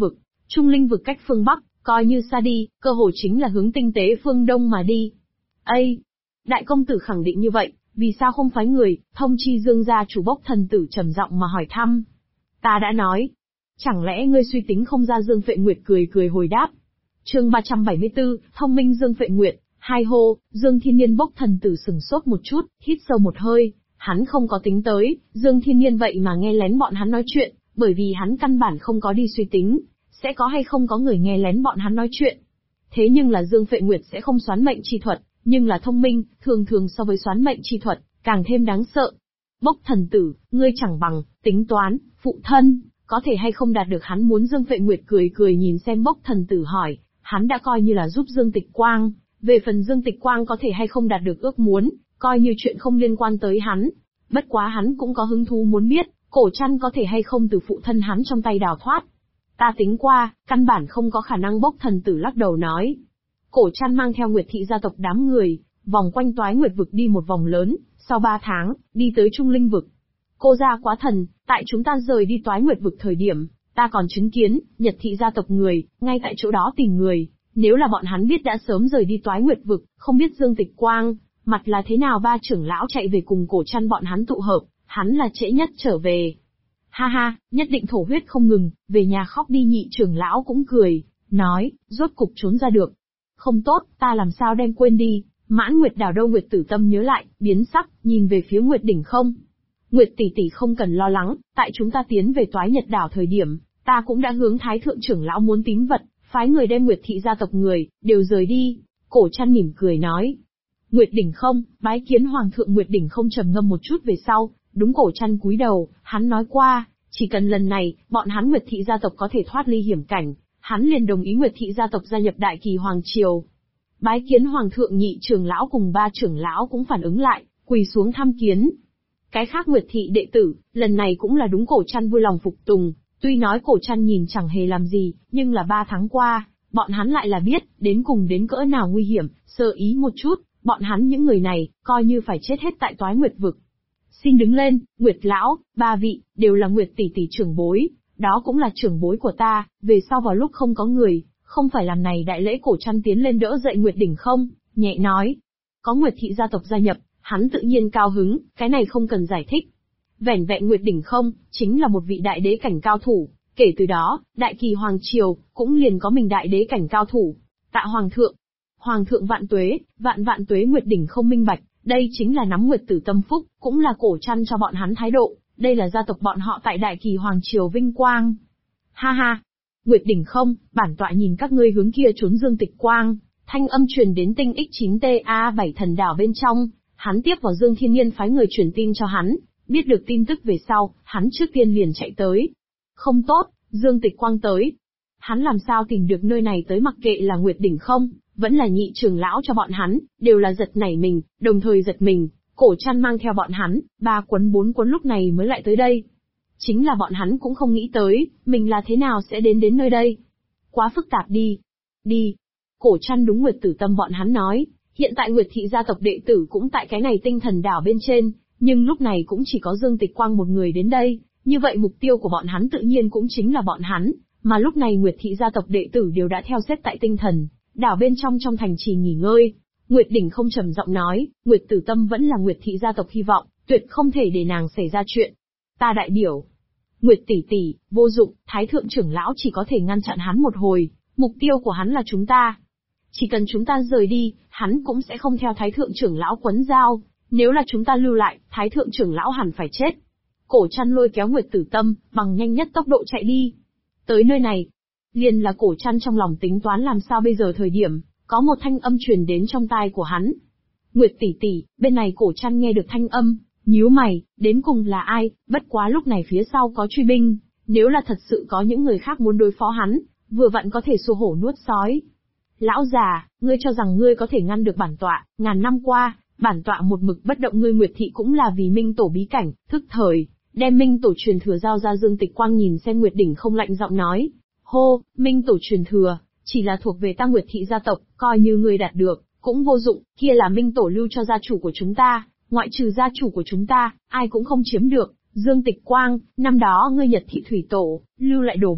Trung linh vực cách phương Bắc, coi như xa đi, cơ hồ chính là hướng tinh tế phương Đông mà đi. Ây! Đại công tử khẳng định như vậy, vì sao không phái người, thông chi Dương gia chủ Bốc thần tử trầm giọng mà hỏi thăm. Ta đã nói. Chẳng lẽ ngươi suy tính không ra? Dương Phệ Nguyệt cười cười hồi đáp. Chương 374, thông minh Dương Phệ Nguyệt, hai hô. Dương Thiên Niên Bốc thần tử sừng sốt một chút, hít sâu một hơi, hắn không có tính tới, Dương Thiên Niên vậy mà nghe lén bọn hắn nói chuyện, bởi vì hắn căn bản không có đi suy tính, sẽ có hay không có người nghe lén bọn hắn nói chuyện. Thế nhưng là Dương Phệ Nguyệt sẽ không xoán mệnh chi thuật, nhưng là thông minh, thường thường so với xoán mệnh chi thuật, càng thêm đáng sợ. Bốc thần tử, ngươi chẳng bằng, tính toán, phụ thân, có thể hay không đạt được hắn muốn? Dương Phệ Nguyệt cười cười nhìn xem Bốc thần tử hỏi, hắn đã coi như là giúp Dương Tịch Quang, về phần Dương Tịch Quang có thể hay không đạt được ước muốn, coi như chuyện không liên quan tới hắn. Bất quá hắn cũng có hứng thú muốn biết, cổ trăn có thể hay không từ phụ thân hắn trong tay đào thoát. Ta tính qua, căn bản không có khả năng. Bốc thần tử lắc đầu nói. Cổ trăn mang theo Nguyệt thị gia tộc đám người, vòng quanh Toái Nguyệt vực đi một vòng lớn, sau 3 tháng, đi tới Trung Linh vực. Cô gia quá thần, tại chúng ta rời đi Toái Nguyệt vực thời điểm, ta còn chứng kiến, Nhật thị gia tộc người, ngay tại chỗ đó tìm người, nếu là bọn hắn biết đã sớm rời đi Toái Nguyệt vực, không biết Dương Tịch Quang, mặt là thế nào? 3 trưởng lão chạy về cùng cổ trăn bọn hắn tụ hợp, hắn là trễ nhất trở về. Ha ha, nhất định thổ huyết không ngừng, về nhà khóc đi. Nhị trưởng lão cũng cười, nói, rốt cục trốn ra được. Không tốt, ta làm sao đem quên đi. Mãn Nguyệt đảo đâu? Nguyệt Tử Tâm nhớ lại, biến sắc, nhìn về phía Nguyệt đỉnh không. Nguyệt tỷ tỷ không cần lo lắng, tại chúng ta tiến về Toái Nhật đảo thời điểm, ta cũng đã hướng Thái thượng trưởng lão muốn tín vật, phái người đem Nguyệt thị gia tộc người, đều rời đi. Cổ trăn mỉm cười nói. Nguyệt đỉnh không, bái kiến hoàng thượng. Nguyệt đỉnh không trầm ngâm một chút về sau, đúng cổ trăn cúi đầu, hắn nói qua, chỉ cần lần này, bọn hắn Nguyệt thị gia tộc có thể thoát ly hiểm cảnh, hắn liền đồng ý Nguyệt thị gia tộc gia nhập Đại Kỳ Hoàng Triều. Bái kiến hoàng thượng. Nhị trưởng lão cùng 3 trưởng lão cũng phản ứng lại, quỳ xuống thăm kiến. Cái khác Nguyệt thị đệ tử, lần này cũng là đúng cổ trăn vui lòng phục tùng, tuy nói cổ trăn nhìn chẳng hề làm gì, nhưng là 3 tháng qua, bọn hắn lại là biết, đến cùng đến cỡ nào nguy hiểm, sơ ý một chút, bọn hắn những người này, coi như phải chết hết tại Toái Nguyệt vực. Xin đứng lên, Nguyệt lão, 3 vị, đều là Nguyệt tỷ tỷ trưởng bối, đó cũng là trưởng bối của ta, về sau vào lúc không có người, không phải làm này đại lễ. Cổ trăn tiến lên đỡ dậy Nguyệt đỉnh không, nhẹ nói. Có Nguyệt thị gia tộc gia nhập, hắn tự nhiên cao hứng, cái này không cần giải thích. Vẻn vẹn Nguyệt đỉnh không, chính là một vị đại đế cảnh cao thủ, kể từ đó, Đại Kỳ Hoàng Triều, cũng liền có mình đại đế cảnh cao thủ. Tạ Hoàng thượng. Hoàng thượng vạn tuế, vạn vạn tuế. Nguyệt đỉnh không minh bạch, đây chính là nắm Nguyệt tử tâm phúc, cũng là cổ trăn cho bọn hắn thái độ, đây là gia tộc bọn họ tại Đại Kỳ Hoàng Triều vinh quang. Ha ha. Nguyệt đỉnh không, bản tọa nhìn các ngươi hướng kia trốn Dương Tịch Quang, thanh âm truyền đến tinh X9TA7 thần đảo bên trong, hắn tiếp vào Dương Thiên Niên phái người truyền tin cho hắn, biết được tin tức về sau, hắn trước tiên liền chạy tới. Không tốt, Dương Tịch Quang tới. Hắn làm sao tìm được nơi này tới? Mặc kệ là Nguyệt đỉnh không, vẫn là nhị trưởng lão cho bọn hắn, đều là giật nảy mình, đồng thời giật mình, cổ trăn mang theo bọn hắn, 3 quấn 4 quấn lúc này mới lại tới đây. Chính là bọn hắn cũng không nghĩ tới, mình là thế nào sẽ đến nơi đây. Quá phức tạp đi. Đi. Cổ trăn đúng Nguyệt tử tâm bọn hắn nói, hiện tại Nguyệt thị gia tộc đệ tử cũng tại cái này tinh thần đảo bên trên, nhưng lúc này cũng chỉ có Dương Tịch Quang một người đến đây, như vậy mục tiêu của bọn hắn tự nhiên cũng chính là bọn hắn, mà lúc này Nguyệt thị gia tộc đệ tử đều đã theo xếp tại tinh thần đảo bên trong thành trì nghỉ ngơi. Nguyệt đỉnh không trầm giọng nói, Nguyệt tử tâm vẫn là Nguyệt thị gia tộc hy vọng, tuyệt không thể để nàng xảy ra chuyện. Ta đại biểu. Nguyệt tỷ tỷ, vô dụng, Thái thượng trưởng lão chỉ có thể ngăn chặn hắn một hồi, mục tiêu của hắn là chúng ta. Chỉ cần chúng ta rời đi, hắn cũng sẽ không theo Thái thượng trưởng lão quấn dao, nếu là chúng ta lưu lại, Thái thượng trưởng lão hẳn phải chết. Cổ trăn lôi kéo Nguyệt tử tâm, bằng nhanh nhất tốc độ chạy đi. Tới nơi này, liền là cổ trăn trong lòng tính toán làm sao bây giờ thời điểm, có một thanh âm truyền đến trong tai của hắn. Nguyệt tỷ tỷ, bên này cổ trăn nghe được thanh âm, nhíu mày, đến cùng là ai? Bất quá lúc này phía sau có truy binh, nếu là thật sự có những người khác muốn đối phó hắn, vừa vặn có thể xua hổ nuốt sói. Lão già, ngươi cho rằng ngươi có thể ngăn được bản tọa? Ngàn năm qua, bản tọa một mực bất động. Ngươi Nguyệt thị cũng là vì Minh tổ bí cảnh, thức thời, đem Minh tổ truyền thừa giao ra. Dương Tịch Quang nhìn xem Nguyệt đỉnh không lạnh giọng nói, hô, Minh tổ truyền thừa, chỉ là thuộc về ta Nguyệt thị gia tộc, coi như ngươi đạt được, cũng vô dụng, kia là Minh tổ lưu cho gia chủ của chúng ta, ngoại trừ gia chủ của chúng ta, ai cũng không chiếm được. Dương Tịch Quang, năm đó ngươi Nhật thị thủy tổ, lưu lại đồ vật,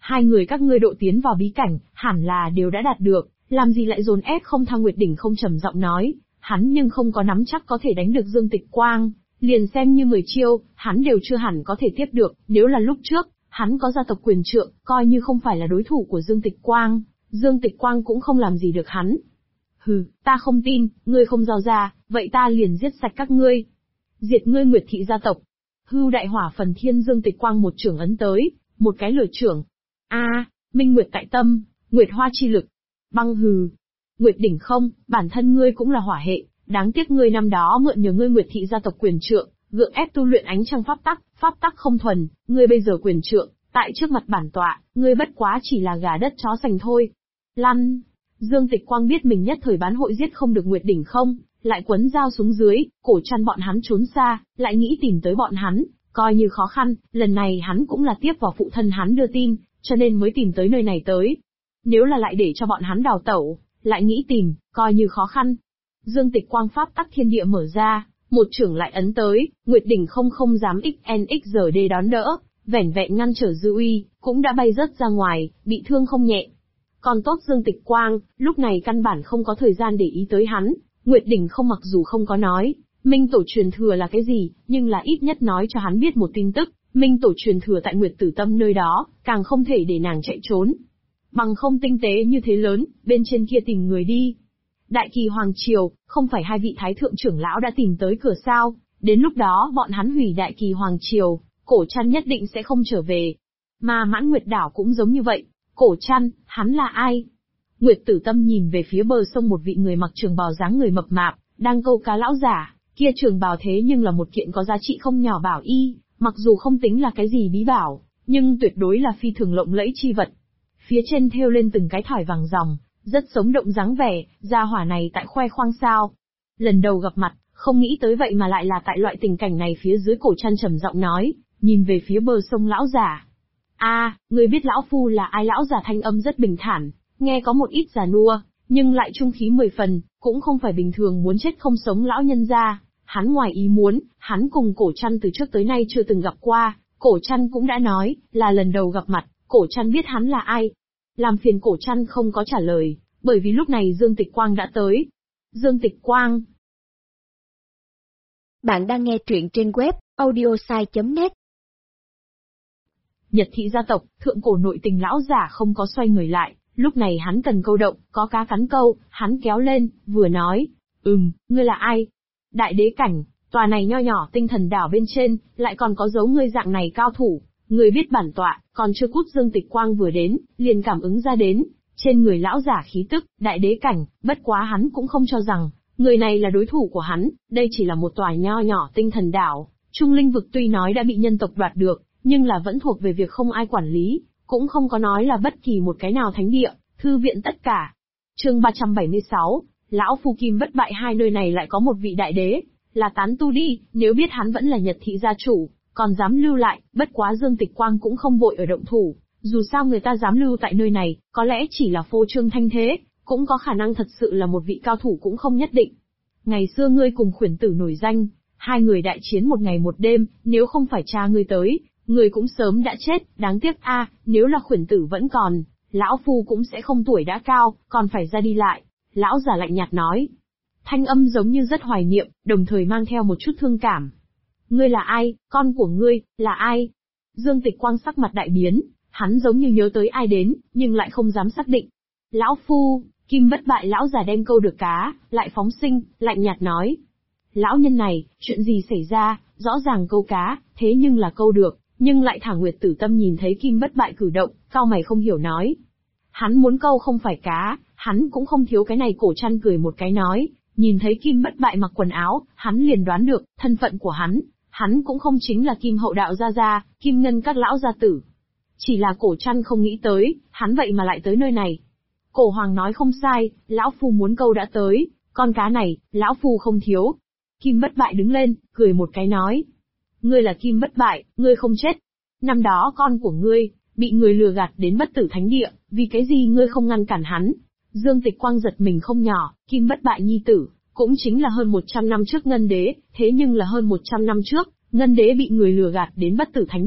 Hai người các ngươi độ tiến vào bí cảnh, hẳn là đều đã đạt được, làm gì lại dồn ép không thăng Nguyệt Đỉnh không trầm giọng nói, hắn nhưng không có nắm chắc có thể đánh được Dương Tịch Quang, liền xem như 10 chiêu, hắn đều chưa hẳn có thể tiếp được, nếu là lúc trước, hắn có gia tộc quyền trượng, coi như không phải là đối thủ của Dương Tịch Quang, Dương Tịch Quang cũng không làm gì được hắn. Hừ, ta không tin, ngươi không giao ra, vậy ta liền giết sạch các ngươi. Diệt ngươi Nguyệt thị gia tộc. Hưu đại hỏa phần thiên Dương Tịch Quang một trưởng ấn tới, một cái lửa trưởng. Minh Nguyệt tại tâm, Nguyệt hoa chi lực. Băng hừ. Nguyệt đỉnh không, bản thân ngươi cũng là hỏa hệ, đáng tiếc ngươi năm đó mượn nhờ ngươi Nguyệt thị gia tộc quyền trượng, gượng ép tu luyện ánh trăng pháp tắc không thuần, ngươi bây giờ quyền trượng, tại trước mặt bản tọa, ngươi bất quá chỉ là gà đất chó sành thôi. Lăn. Dương Tịch Quang biết mình nhất thời bán hội giết không được Nguyệt đỉnh không, lại quấn dao xuống dưới, cổ chăn bọn hắn trốn xa, lại nghĩ tìm tới bọn hắn, coi như khó khăn, lần này hắn cũng là tiếp vào phụ thân hắn đưa tin, cho nên mới tìm tới nơi này tới. Nếu là lại để cho bọn hắn đào tẩu, lại nghĩ tìm, coi như khó khăn. Dương Tịch Quang pháp tắc thiên địa mở ra, một trưởng lại ấn tới, Nguyệt đỉnh không dám XNXRD đón đỡ, vẻn vẹn ngăn trở dư uy, cũng đã bay rớt ra ngoài, bị thương không nhẹ. Còn tốt Dương Tịch Quang, lúc này căn bản không có thời gian để ý tới hắn, Nguyệt đỉnh không mặc dù không có nói, Minh tổ truyền thừa là cái gì, nhưng là ít nhất nói cho hắn biết một tin tức, Minh tổ truyền thừa tại Nguyệt Tử Tâm nơi đó, càng không thể để nàng chạy trốn. Bằng không tinh tế như thế lớn, bên trên kia tìm người đi. Đại Kỳ Hoàng Triều, không phải hai vị thái thượng trưởng lão đã tìm tới cửa sao, đến lúc đó bọn hắn hủy Đại Kỳ Hoàng Triều, cổ chăn nhất định sẽ không trở về. Mà Mãn Nguyệt Đảo cũng giống như vậy, cổ chăn, hắn là ai? Nguyệt Tử Tâm nhìn về phía bờ sông một vị người mặc trường bào dáng người mập mạp, đang câu cá lão giả, kia trường bào thế nhưng là một kiện có giá trị không nhỏ bảo y, mặc dù không tính là cái gì bí bảo, nhưng tuyệt đối là phi thường lộng lẫy chi vật. Phía trên thêu lên từng cái thỏi vàng ròng, rất sống động dáng vẻ, gia hỏa này tại khoe khoang sao. Lần đầu gặp mặt, không nghĩ tới vậy mà lại là tại loại tình cảnh này. Phía dưới cổ chăn trầm giọng nói, nhìn về phía bờ sông lão giả. Ngươi biết lão phu là ai? Lão giả thanh âm rất bình thản, nghe có một ít già nua, nhưng lại trung khí 10 phần, cũng không phải bình thường muốn chết không sống lão nhân gia. Hắn ngoài ý muốn, hắn cùng cổ chăn từ trước tới nay chưa từng gặp qua, cổ chăn cũng đã nói, là lần đầu gặp mặt, cổ chăn biết hắn là ai. Làm phiền cổ chăn không có trả lời, bởi vì lúc này Dương Tịch Quang đã tới. Dương Tịch Quang. Bạn đang nghe truyện trên web audiosai.net. Nhật thị gia tộc, thượng cổ nội tình lão giả không có xoay người lại, lúc này hắn cần câu động, có cá cắn câu, hắn kéo lên, vừa nói, ngươi là ai? Đại đế cảnh, tòa này nho nhỏ tinh thần đảo bên trên, lại còn có dấu ngươi dạng này cao thủ, ngươi biết bản tọa, còn chưa cút. Dương Tịch Quang vừa đến, liền cảm ứng ra đến, trên người lão giả khí tức, đại đế cảnh, bất quá hắn cũng không cho rằng, người này là đối thủ của hắn, đây chỉ là một tòa nho nhỏ tinh thần đảo, trung linh vực tuy nói đã bị nhân tộc đoạt được, nhưng là vẫn thuộc về việc không ai quản lý, cũng không có nói là bất kỳ một cái nào thánh địa, thư viện tất cả. Chương 376, lão phu kim bất bại, hai nơi này lại có một vị đại đế, là tán tu đi, nếu biết hắn vẫn là Nhật thị gia chủ, còn dám lưu lại, bất quá Dương Tịch Quang cũng không vội ở động thủ, dù sao người ta dám lưu tại nơi này, có lẽ chỉ là phô trương thanh thế, cũng có khả năng thật sự là một vị cao thủ cũng không nhất định. Ngày xưa ngươi cùng Khuyển Tử nổi danh, hai người đại chiến một ngày một đêm, nếu không phải cha ngươi tới, ngươi cũng sớm đã chết, đáng tiếc nếu là Khuyển Tử vẫn còn, lão phu cũng sẽ không tuổi đã cao, còn phải ra đi lại. Lão giả lạnh nhạt nói. Thanh âm giống như rất hoài niệm, đồng thời mang theo một chút thương cảm. Ngươi là ai, con của ngươi, là ai? Dương Tịch Quang sắc mặt đại biến, hắn giống như nhớ tới ai đến, nhưng lại không dám xác định. Lão phu, kim bất bại. Lão giả đem câu được cá, lại phóng sinh, lạnh nhạt nói. Lão nhân này, chuyện gì xảy ra, rõ ràng câu cá, thế nhưng là câu được, nhưng lại thả Nguyệt Tử Tâm nhìn thấy kim bất bại cử động, cau mày không hiểu nói. Hắn muốn câu không phải cá, hắn cũng không thiếu cái này. Cổ chăn cười một cái nói, nhìn thấy kim bất bại mặc quần áo, hắn liền đoán được, thân phận của hắn cũng không chính là kim hậu đạo gia gia, kim ngân các lão gia tử. Chỉ là cổ chăn không nghĩ tới, hắn vậy mà lại tới nơi này. Cổ hoàng nói không sai, lão phu muốn câu đã tới, con cá này, lão phu không thiếu. Kim bất bại đứng lên, cười một cái nói. Ngươi là kim bất bại, ngươi không chết. Năm đó con của ngươi, bị người lừa gạt đến bất tử thánh địa, vì cái gì ngươi không ngăn cản hắn? Dương Tịch Quang giật mình không nhỏ, kim bất bại nhi tử, cũng chính là hơn 100 năm trước Ngân Đế, thế nhưng là hơn 100 năm trước, Ngân Đế bị người lừa gạt đến bất tử thánh địa,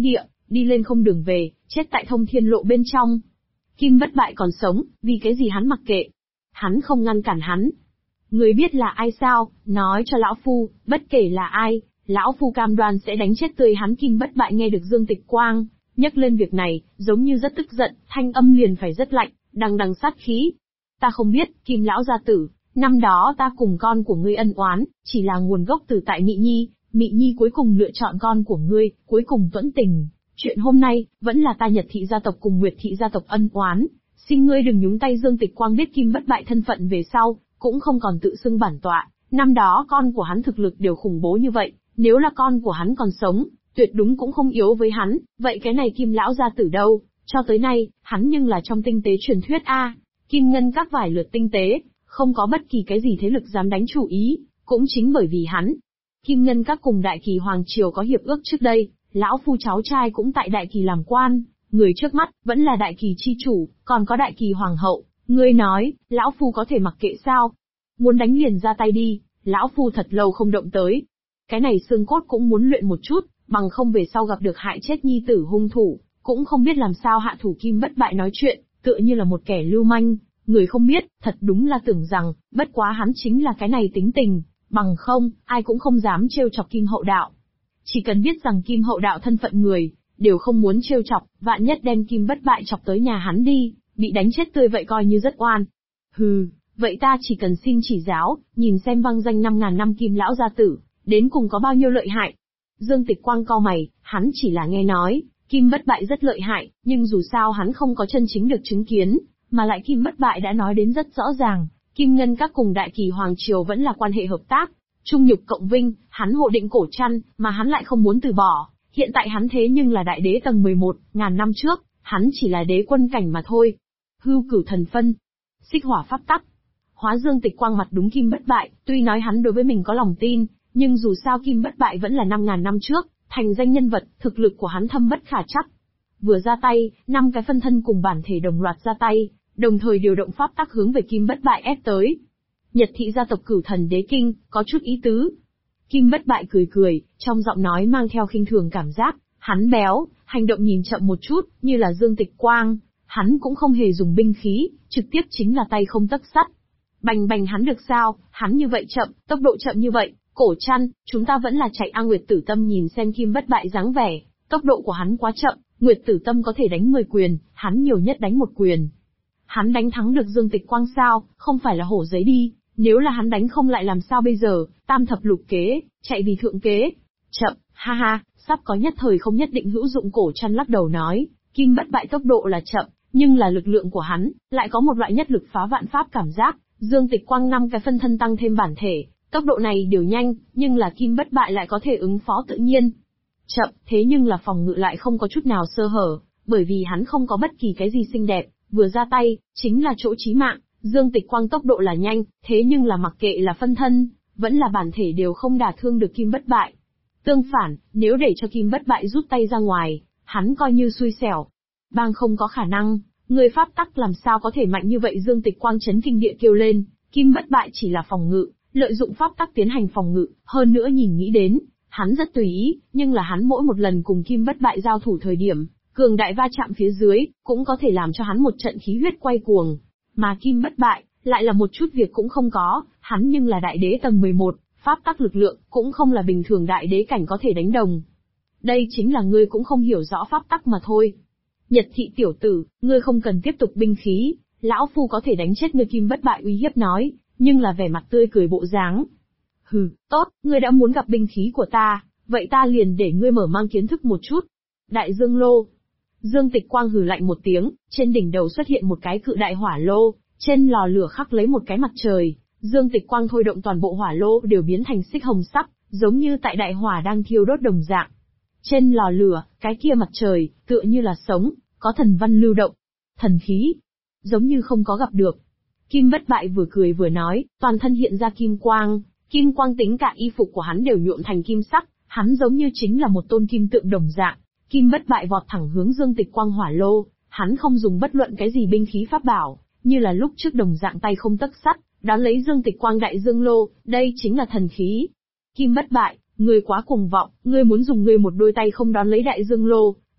đi lên không đường về, chết tại thông thiên lộ bên trong. Kim Bất Bại còn sống, vì cái gì hắn mặc kệ? Hắn không ngăn cản hắn. Người biết là ai sao, nói cho lão phu, bất kể là ai, lão phu cam đoan sẽ đánh chết tươi hắn. Kim Bất Bại nghe được Dương Tịch Quang nhắc lên việc này, giống như rất tức giận, thanh âm liền phải rất lạnh, đằng đằng sát khí. Ta không biết, Kim lão gia tử, năm đó ta cùng con của ngươi ân oán, chỉ là nguồn gốc từ tại Mị Nhi cuối cùng lựa chọn con của ngươi, cuối cùng tuẫn tình. Chuyện hôm nay, vẫn là ta Nhật thị gia tộc cùng Nguyệt thị gia tộc ân oán, xin ngươi đừng nhúng tay. Dương Tịch Quang biết Kim Bất Bại thân phận về sau, cũng không còn tự xưng bản tọa, năm đó con của hắn thực lực đều khủng bố như vậy, nếu là con của hắn còn sống, tuyệt đúng cũng không yếu với hắn, vậy cái này Kim lão gia tử đâu, cho tới nay, hắn nhưng là trong tinh tế truyền thuyết a, Kim Ngân các vài lượt tinh tế, không có bất kỳ cái gì thế lực dám đánh chủ ý, cũng chính bởi vì hắn. Kim Ngân các cùng Đại Kỳ Hoàng Triều có hiệp ước trước đây, lão phu cháu trai cũng tại Đại Kỳ làm quan, người trước mắt, vẫn là Đại Kỳ chi chủ, còn có Đại Kỳ Hoàng hậu, ngươi nói, lão phu có thể mặc kệ sao? Muốn đánh liền ra tay đi, lão phu thật lâu không động tới. Cái này xương cốt cũng muốn luyện một chút, bằng không về sau gặp được hại chết nhi tử hung thủ, cũng không biết làm sao hạ thủ. Kim Bất Bại nói chuyện, tựa như là một kẻ lưu manh, người không biết, thật đúng là tưởng rằng, bất quá hắn chính là cái này tính tình, bằng không, ai cũng không dám trêu chọc Kim Hậu Đạo. Chỉ cần biết rằng Kim Hậu Đạo thân phận người, đều không muốn trêu chọc, vạn nhất đem Kim Bất Bại chọc tới nhà hắn đi, bị đánh chết tươi vậy coi như rất oan. Hừ, vậy ta chỉ cần xin chỉ giáo, nhìn xem vang danh 5.000 năm Kim lão gia tử, đến cùng có bao nhiêu lợi hại. Dương Tịch Quang cau mày, hắn chỉ là nghe nói, Kim Bất Bại rất lợi hại, nhưng dù sao hắn không có chân chính được chứng kiến, mà lại Kim Bất Bại đã nói đến rất rõ ràng, Kim Ngân các cùng Đại Kỳ Hoàng Triều vẫn là quan hệ hợp tác, trung nhục cộng vinh, hắn hộ định cổ trăn, mà hắn lại không muốn từ bỏ. Hiện tại hắn thế nhưng là đại đế tầng 11, ngàn năm trước, hắn chỉ là đế quân cảnh mà thôi. Hưu Cửu Thần Phân, Xích Hỏa Pháp Tắc. Hóa Dương Tịch Quang mặt đúng Kim Bất Bại, tuy nói hắn đối với mình có lòng tin, nhưng dù sao Kim Bất Bại vẫn là 5.000 năm trước, thành danh nhân vật, thực lực của hắn thâm bất khả trắc. Vừa ra tay, 5 cái phân thân cùng bản thể đồng loạt ra tay, đồng thời điều động pháp tắc hướng về Kim Bất Bại ép tới. Nhật thị gia tộc Cửu Thần Đế Kinh, có chút ý tứ. Kim Bất Bại cười cười, trong giọng nói mang theo khinh thường cảm giác, hắn béo, hành động nhìn chậm một chút, như là Dương Tịch Quang, hắn cũng không hề dùng binh khí, trực tiếp chính là tay không tấc sắt. Bành bành hắn được sao, hắn như vậy chậm, tốc độ chậm như vậy, cổ trăn, chúng ta vẫn là chạy. Nguyệt Tử Tâm nhìn xem Kim Bất Bại dáng vẻ, tốc độ của hắn quá chậm, Nguyệt Tử Tâm có thể đánh 10 quyền, hắn nhiều nhất đánh 1 quyền. Hắn đánh thắng được Dương Tịch Quang sao, không phải là hổ giấy đi, nếu là hắn đánh không lại làm sao bây giờ, tam thập lục kế, chạy vì thượng kế. Chậm, ha ha, sắp có nhất thời không nhất định hữu dụng. Cổ trăn lắc đầu nói, Kim Bất Bại tốc độ là chậm, nhưng là lực lượng của hắn, lại có một loại nhất lực phá vạn pháp cảm giác. Dương Tịch Quang 5 cái phân thân tăng thêm bản thể, tốc độ này đều nhanh, nhưng là Kim Bất Bại lại có thể ứng phó tự nhiên. Chậm, thế nhưng là phòng ngự lại không có chút nào sơ hở, bởi vì hắn không có bất kỳ cái gì xinh đẹp, vừa ra tay, chính là chỗ chí mạng. Dương Tịch Quang tốc độ là nhanh, thế nhưng là mặc kệ là phân thân, vẫn là bản thể đều không đả thương được Kim Bất Bại. Tương phản, nếu để cho Kim Bất Bại rút tay ra ngoài, hắn coi như xui xẻo. Bang không có khả năng, người pháp tắc làm sao có thể mạnh như vậy. Dương Tịch Quang chấn kinh địa kêu lên, Kim Bất Bại chỉ là phòng ngự, lợi dụng pháp tắc tiến hành phòng ngự, hơn nữa nhìn nghĩ đến, hắn rất tùy ý, nhưng là hắn mỗi một lần cùng Kim Bất Bại giao thủ thời điểm, cường đại va chạm phía dưới, cũng có thể làm cho hắn một trận khí huyết quay cuồng. Mà Kim Bất Bại, lại là một chút việc cũng không có, hắn nhưng là đại đế tầng 11, pháp tắc lực lượng, cũng không là bình thường đại đế cảnh có thể đánh đồng. Đây chính là ngươi cũng không hiểu rõ pháp tắc mà thôi. Nhật thị tiểu tử, ngươi không cần tiếp tục binh khí, lão phu có thể đánh chết ngươi. Kim Bất Bại uy hiếp nói, nhưng là vẻ mặt tươi cười bộ dáng. Hừ, tốt, ngươi đã muốn gặp binh khí của ta, vậy ta liền để ngươi mở mang kiến thức một chút. Đại Dương Lô. Dương Tịch Quang hừ lạnh một tiếng, trên đỉnh đầu xuất hiện một cái cự đại hỏa lô, trên lò lửa khắc lấy một cái mặt trời. Dương Tịch Quang thôi động toàn bộ hỏa lô đều biến thành xích hồng sắc, giống như tại đại hỏa đang thiêu đốt đồng dạng. Trên lò lửa, cái kia mặt trời, tựa như là sống, có thần văn lưu động. Thần khí, giống như không có gặp được. Kim Bất Bại vừa cười vừa nói, toàn thân hiện ra kim quang tính cả y phục của hắn đều nhuộm thành kim sắc, hắn giống như chính là một tôn kim tượng đồng dạng. Kim Bất Bại vọt thẳng hướng Dương Tịch Quang hỏa lô, hắn không dùng bất luận cái gì binh khí pháp bảo, như là lúc trước đồng dạng tay không tấc sắt, đón lấy Dương Tịch Quang đại dương lô, đây chính là thần khí. Kim Bất Bại, ngươi quá cuồng vọng, ngươi muốn dùng ngươi một đôi tay không đón lấy đại dương lô,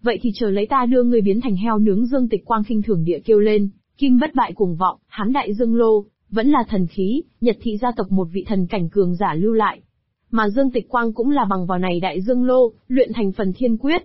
Vậy thì chờ lấy ta đưa ngươi biến thành heo nướng. Dương Tịch Quang khinh thường địa kêu lên. Kim Bất Bại cuồng vọng, hắn Đại Dương Lô, vẫn là thần khí, Nhật thị gia tộc một vị thần cảnh cường giả lưu lại. Mà Dương Tịch Quang cũng là bằng vào này Đại Dương Lô, luyện thành phần thiên quyết.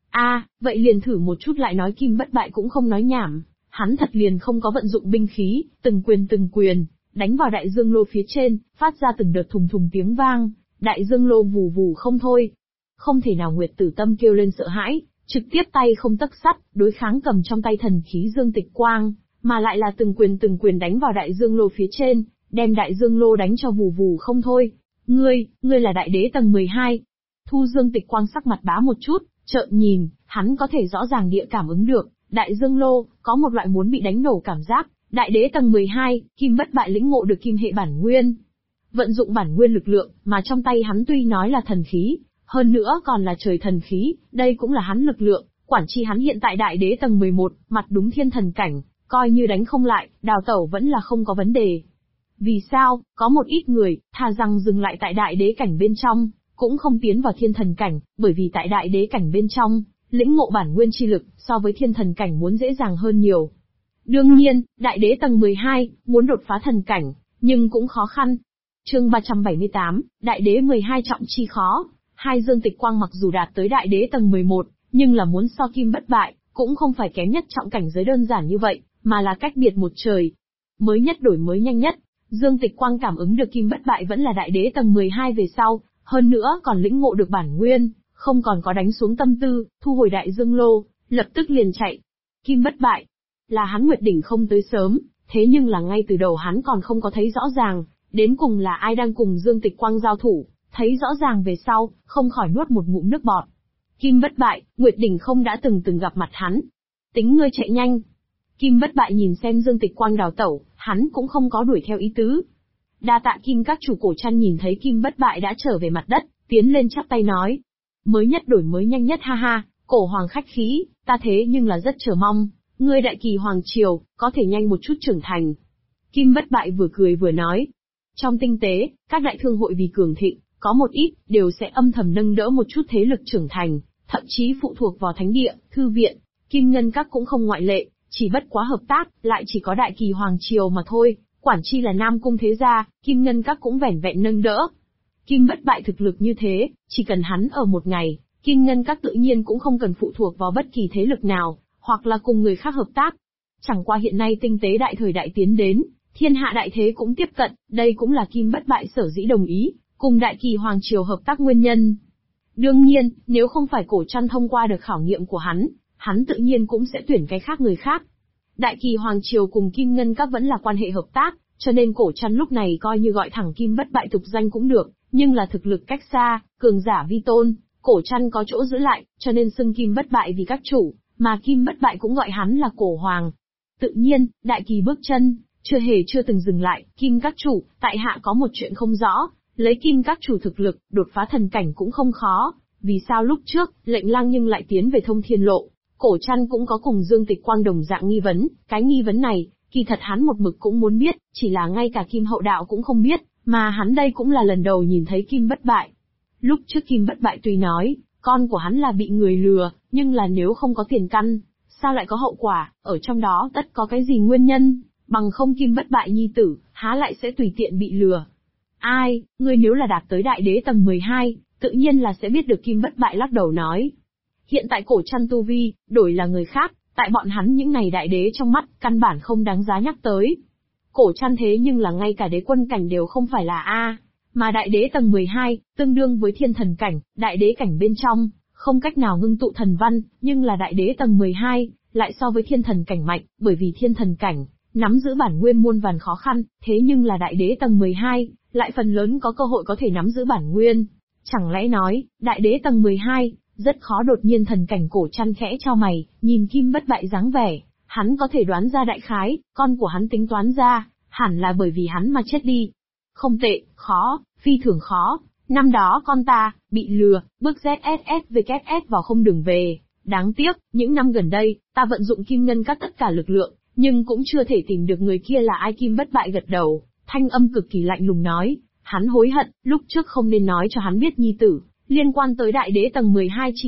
Vậy liền thử một chút. Lại nói Kim Bất Bại cũng không nói nhảm, hắn thật liền không có vận dụng binh khí, từng quyền, đánh vào Đại Dương Lô phía trên, phát ra từng đợt thùng thùng tiếng vang, Đại Dương Lô vù vù không thôi. Không thể nào. Nguyệt Tử Tâm kêu lên sợ hãi, trực tiếp tay không tấc sắt, đối kháng cầm trong tay thần khí Dương Tịch Quang, mà lại là từng quyền đánh vào Đại Dương Lô phía trên, đem Đại Dương Lô đánh cho vù vù không thôi. Ngươi là đại đế tầng 12. Thu Dương Tịch Quang sắc mặt bá một chút, trợn nhìn, hắn có thể rõ ràng địa cảm ứng được, Đại Dương Lô, có một loại muốn bị đánh nổ cảm giác. Đại đế tầng 12, Kim Bất Bại lĩnh ngộ được kim hệ bản nguyên. Vận dụng bản nguyên lực lượng, mà trong tay hắn tuy nói là thần khí, hơn nữa còn là trời thần khí, đây cũng là hắn lực lượng, quản chi hắn hiện tại đại đế tầng 11, mặt đúng thiên thần cảnh, coi như đánh không lại, đào tẩu vẫn là không có vấn đề. Vì sao, có một ít người, thà rằng dừng lại tại đại đế cảnh bên trong, cũng không tiến vào thiên thần cảnh, bởi vì tại đại đế cảnh bên trong, lĩnh ngộ bản nguyên chi lực, so với thiên thần cảnh muốn dễ dàng hơn nhiều. Đương nhiên, đại đế tầng 12, muốn đột phá thần cảnh, nhưng cũng khó khăn. Chương 378, đại đế 12 trọng chi khó. Hai Dương Tịch Quang mặc dù đạt tới đại đế tầng 11, nhưng là muốn so Kim Bất Bại, cũng không phải kém nhất trọng cảnh giới đơn giản như vậy, mà là cách biệt một trời. Mới nhất đổi mới nhanh nhất, Dương Tịch Quang cảm ứng được Kim Bất Bại vẫn là đại đế tầng 12 về sau, hơn nữa còn lĩnh ngộ được bản nguyên, không còn có đánh xuống tâm tư, thu hồi Đại Dương Lô, lập tức liền chạy. Kim Bất Bại, là hắn Nguyệt đỉnh không tới sớm, thế nhưng là ngay từ đầu hắn còn không có thấy rõ ràng, đến cùng là ai đang cùng Dương Tịch Quang giao thủ, thấy rõ ràng về sau, không khỏi nuốt một ngụm nước bọt. Kim Bất Bại, Nguyệt đỉnh không đã từng gặp mặt hắn. Tính ngươi chạy nhanh. Kim Bất Bại nhìn xem Dương Tịch Quang đào tẩu, hắn cũng không có đuổi theo ý tứ. Đa tạ Kim các chủ. Cổ Trăn nhìn thấy Kim Bất Bại đã trở về mặt đất, tiến lên chắp tay nói. Mới nhất đổi mới nhanh nhất ha ha, Cổ Hoàng khách khí, ta thế nhưng là rất chờ mong. Ngươi đại kỳ hoàng triều, có thể nhanh một chút trưởng thành. Kim Bất Bại vừa cười vừa nói. Trong tinh tế, các đại thương hội vì cường thịnh, có một ít, đều sẽ âm thầm nâng đỡ một chút thế lực trưởng thành, thậm chí phụ thuộc vào thánh địa, thư viện, Kim Ngân các cũng không ngoại lệ, chỉ bất quá hợp tác, lại chỉ có đại kỳ hoàng triều mà thôi, quản chi là Nam Cung thế gia, Kim Ngân các cũng vẻn vẹn nâng đỡ. Kim Bất Bại thực lực như thế, chỉ cần hắn ở một ngày, Kim Ngân các tự nhiên cũng không cần phụ thuộc vào bất kỳ thế lực nào, hoặc là cùng người khác hợp tác. Chẳng qua hiện nay tinh tế đại thời đại tiến đến, thiên hạ đại thế cũng tiếp cận, đây cũng là Kim Bất Bại sở dĩ đồng ý, cùng đại kỳ hoàng triều hợp tác nguyên nhân. Đương nhiên, nếu không phải Cổ Trăn thông qua được khảo nghiệm của hắn tự nhiên cũng sẽ tuyển cái khác người khác. Đại kỳ hoàng triều cùng Kim Ngân các vẫn là quan hệ hợp tác, cho nên Cổ Trăn lúc này coi như gọi thẳng Kim Bất Bại tục danh cũng được, nhưng là thực lực cách xa, cường giả vi tôn, Cổ Trăn có chỗ giữ lại, cho nên xưng Kim Bất Bại vì các chủ, mà Kim Bất Bại cũng gọi hắn là Cổ Hoàng. Tự nhiên, đại kỳ bước chân, chưa từng dừng lại. Kim các chủ, tại hạ có một chuyện không rõ, lấy Kim các chủ thực lực, đột phá thần cảnh cũng không khó, vì sao lúc trước, lệnh lang nhưng lại tiến về thông thiên lộ? Cổ Trăn cũng có cùng Dương Tịch Quang đồng dạng nghi vấn, cái nghi vấn này, kỳ thật hắn một mực cũng muốn biết, chỉ là ngay cả Kim Hậu Đạo cũng không biết, mà hắn đây cũng là lần đầu nhìn thấy Kim Bất Bại. Lúc trước Kim Bất Bại tuy nói, con của hắn là bị người lừa, nhưng là nếu không có tiền căn, sao lại có hậu quả, ở trong đó tất có cái gì nguyên nhân, bằng không Kim Bất Bại nhi tử, há lại sẽ tùy tiện bị lừa. Ai, ngươi nếu là đạt tới đại đế tầng 12, tự nhiên là sẽ biết được. Kim Bất Bại lắc đầu nói. Hiện tại Cổ Trăn tu vi, đổi là người khác, tại bọn hắn những này đại đế trong mắt, căn bản không đáng giá nhắc tới. Cổ Trăn thế nhưng là ngay cả đế quân cảnh đều không phải là A, mà đại đế tầng 12, tương đương với thiên thần cảnh, đại đế cảnh bên trong, không cách nào ngưng tụ thần văn, nhưng là đại đế tầng 12, lại so với thiên thần cảnh mạnh, bởi vì thiên thần cảnh, nắm giữ bản nguyên muôn vàn khó khăn, thế nhưng là đại đế tầng 12, lại phần lớn có cơ hội có thể nắm giữ bản nguyên. Chẳng lẽ nói, đại đế tầng 12, rất khó đột nhiên thần cảnh? Cổ Trăn khẽ cho mày, nhìn Kim Bất Bại dáng vẻ, hắn có thể đoán ra đại khái, con của hắn tính toán ra, hẳn là bởi vì hắn mà chết đi. Không tệ, khó, phi thường khó, năm đó con ta, bị lừa, bước ZSSVKS vào không đường về. Đáng tiếc, những năm gần đây, ta vận dụng Kim Ngân các tất cả lực lượng, nhưng cũng chưa thể tìm được người kia là ai. Kim Bất Bại gật đầu, thanh âm cực kỳ lạnh lùng nói, hắn hối hận, lúc trước không nên nói cho hắn biết nhi tử, liên quan tới đại đế tầng 12 chi nạn,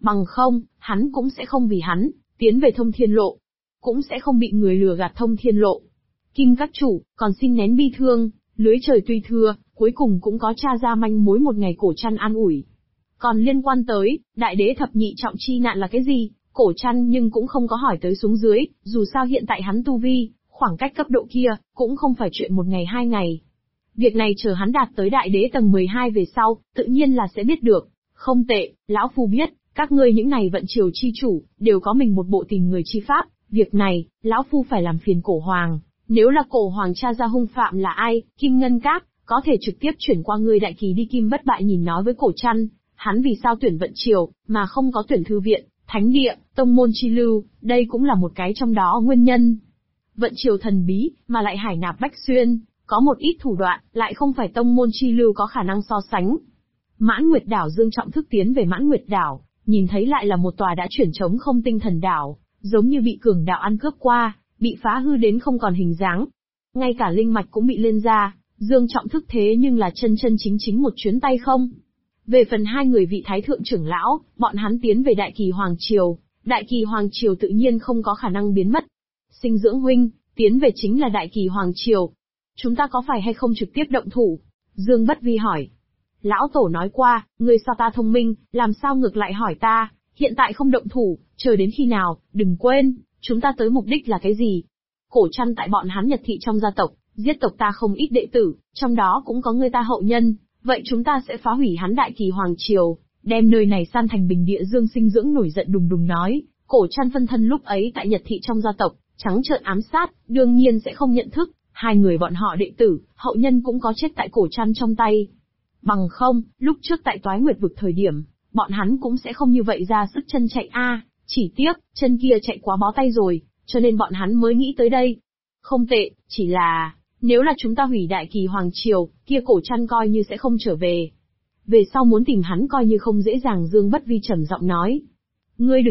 Bằng không, hắn cũng sẽ không vì hắn, tiến về thông thiên lộ. Cũng sẽ không bị người lừa gạt thông thiên lộ. Kim các chủ, còn xin nén bi thương, lưới trời tuy thưa, cuối cùng cũng có tra ra manh mối một ngày cổ trăn an ủi. Còn liên quan tới, đại đế thập nhị trọng chi nạn là cái gì, cổ trăn nhưng cũng không có hỏi tới xuống dưới, dù sao hiện tại hắn tu vi, khoảng cách cấp độ kia, cũng không phải chuyện một ngày hai ngày. Việc này chờ hắn đạt tới đại đế tầng 12 về sau, tự nhiên là sẽ biết được. Không tệ, lão phu biết, các ngươi những này vận triều chi chủ, đều có mình một bộ tìm người chi pháp, việc này, lão phu phải làm phiền cổ hoàng. Nếu là cổ hoàng tra ra hung phạm là ai, Kim Ngân Các, có thể trực tiếp chuyển qua người đại kỳ đi Kim Bất Bại nhìn nói với cổ trăn, hắn vì sao tuyển vận triều, mà không có tuyển thư viện, thánh địa, tông môn chi lưu, đây cũng là một cái trong đó nguyên nhân. Vận triều thần bí, mà lại hải nạp bách xuyên, có một ít thủ đoạn, lại không phải tông môn chi lưu có khả năng so sánh. Mãn Nguyệt Đảo Dương Trọng Thức tiến về Mãn Nguyệt Đảo, nhìn thấy lại là một tòa đã chuyển trống không tinh thần đảo, giống như bị cường đạo ăn cướp qua, bị phá hư đến không còn hình dáng. Ngay cả linh mạch cũng bị lên ra, Dương Trọng Thức thế nhưng là chân chân chính chính một chuyến tay không. Về phần hai người vị thái thượng trưởng lão, bọn hắn tiến về Đại Kỳ Hoàng Triều, Đại Kỳ Hoàng Triều tự nhiên không có khả năng biến mất. Sinh dưỡng huynh, tiến về chính là Đại Kỳ Hoàng Triều. Chúng ta có phải hay không trực tiếp động thủ? Dương Bất Vi hỏi. Lão Tổ nói qua, người so ta thông minh, làm sao ngược lại hỏi ta, hiện tại không động thủ, chờ đến khi nào, đừng quên, chúng ta tới mục đích là cái gì? Cổ trăn tại bọn hắn Nhật thị trong gia tộc, giết tộc ta không ít đệ tử, trong đó cũng có người ta hậu nhân, vậy chúng ta sẽ phá hủy hắn Đại Kỳ Hoàng Triều, đem nơi này san thành bình địa. Dương Sinh Dưỡng nổi giận đùng đùng nói, cổ trăn phân thân lúc ấy tại Nhật thị trong gia tộc, trắng trợn ám sát, đương nhiên sẽ không nhận thức, hai người bọn họ đệ tử, hậu nhân cũng có chết tại cổ trăn trong tay. Bằng không, lúc trước tại Toái Nguyệt vực thời điểm, bọn hắn cũng sẽ không như vậy ra sức chân chạy chỉ tiếc, chân kia chạy quá bó tay rồi, cho nên bọn hắn mới nghĩ tới đây. Không tệ, chỉ là, nếu là chúng ta hủy Đại Kỳ Hoàng Triều, kia cổ trăn coi như sẽ không trở về. Về sau muốn tìm hắn coi như không dễ dàng. Dương Bất Vi trầm giọng nói. Ngươi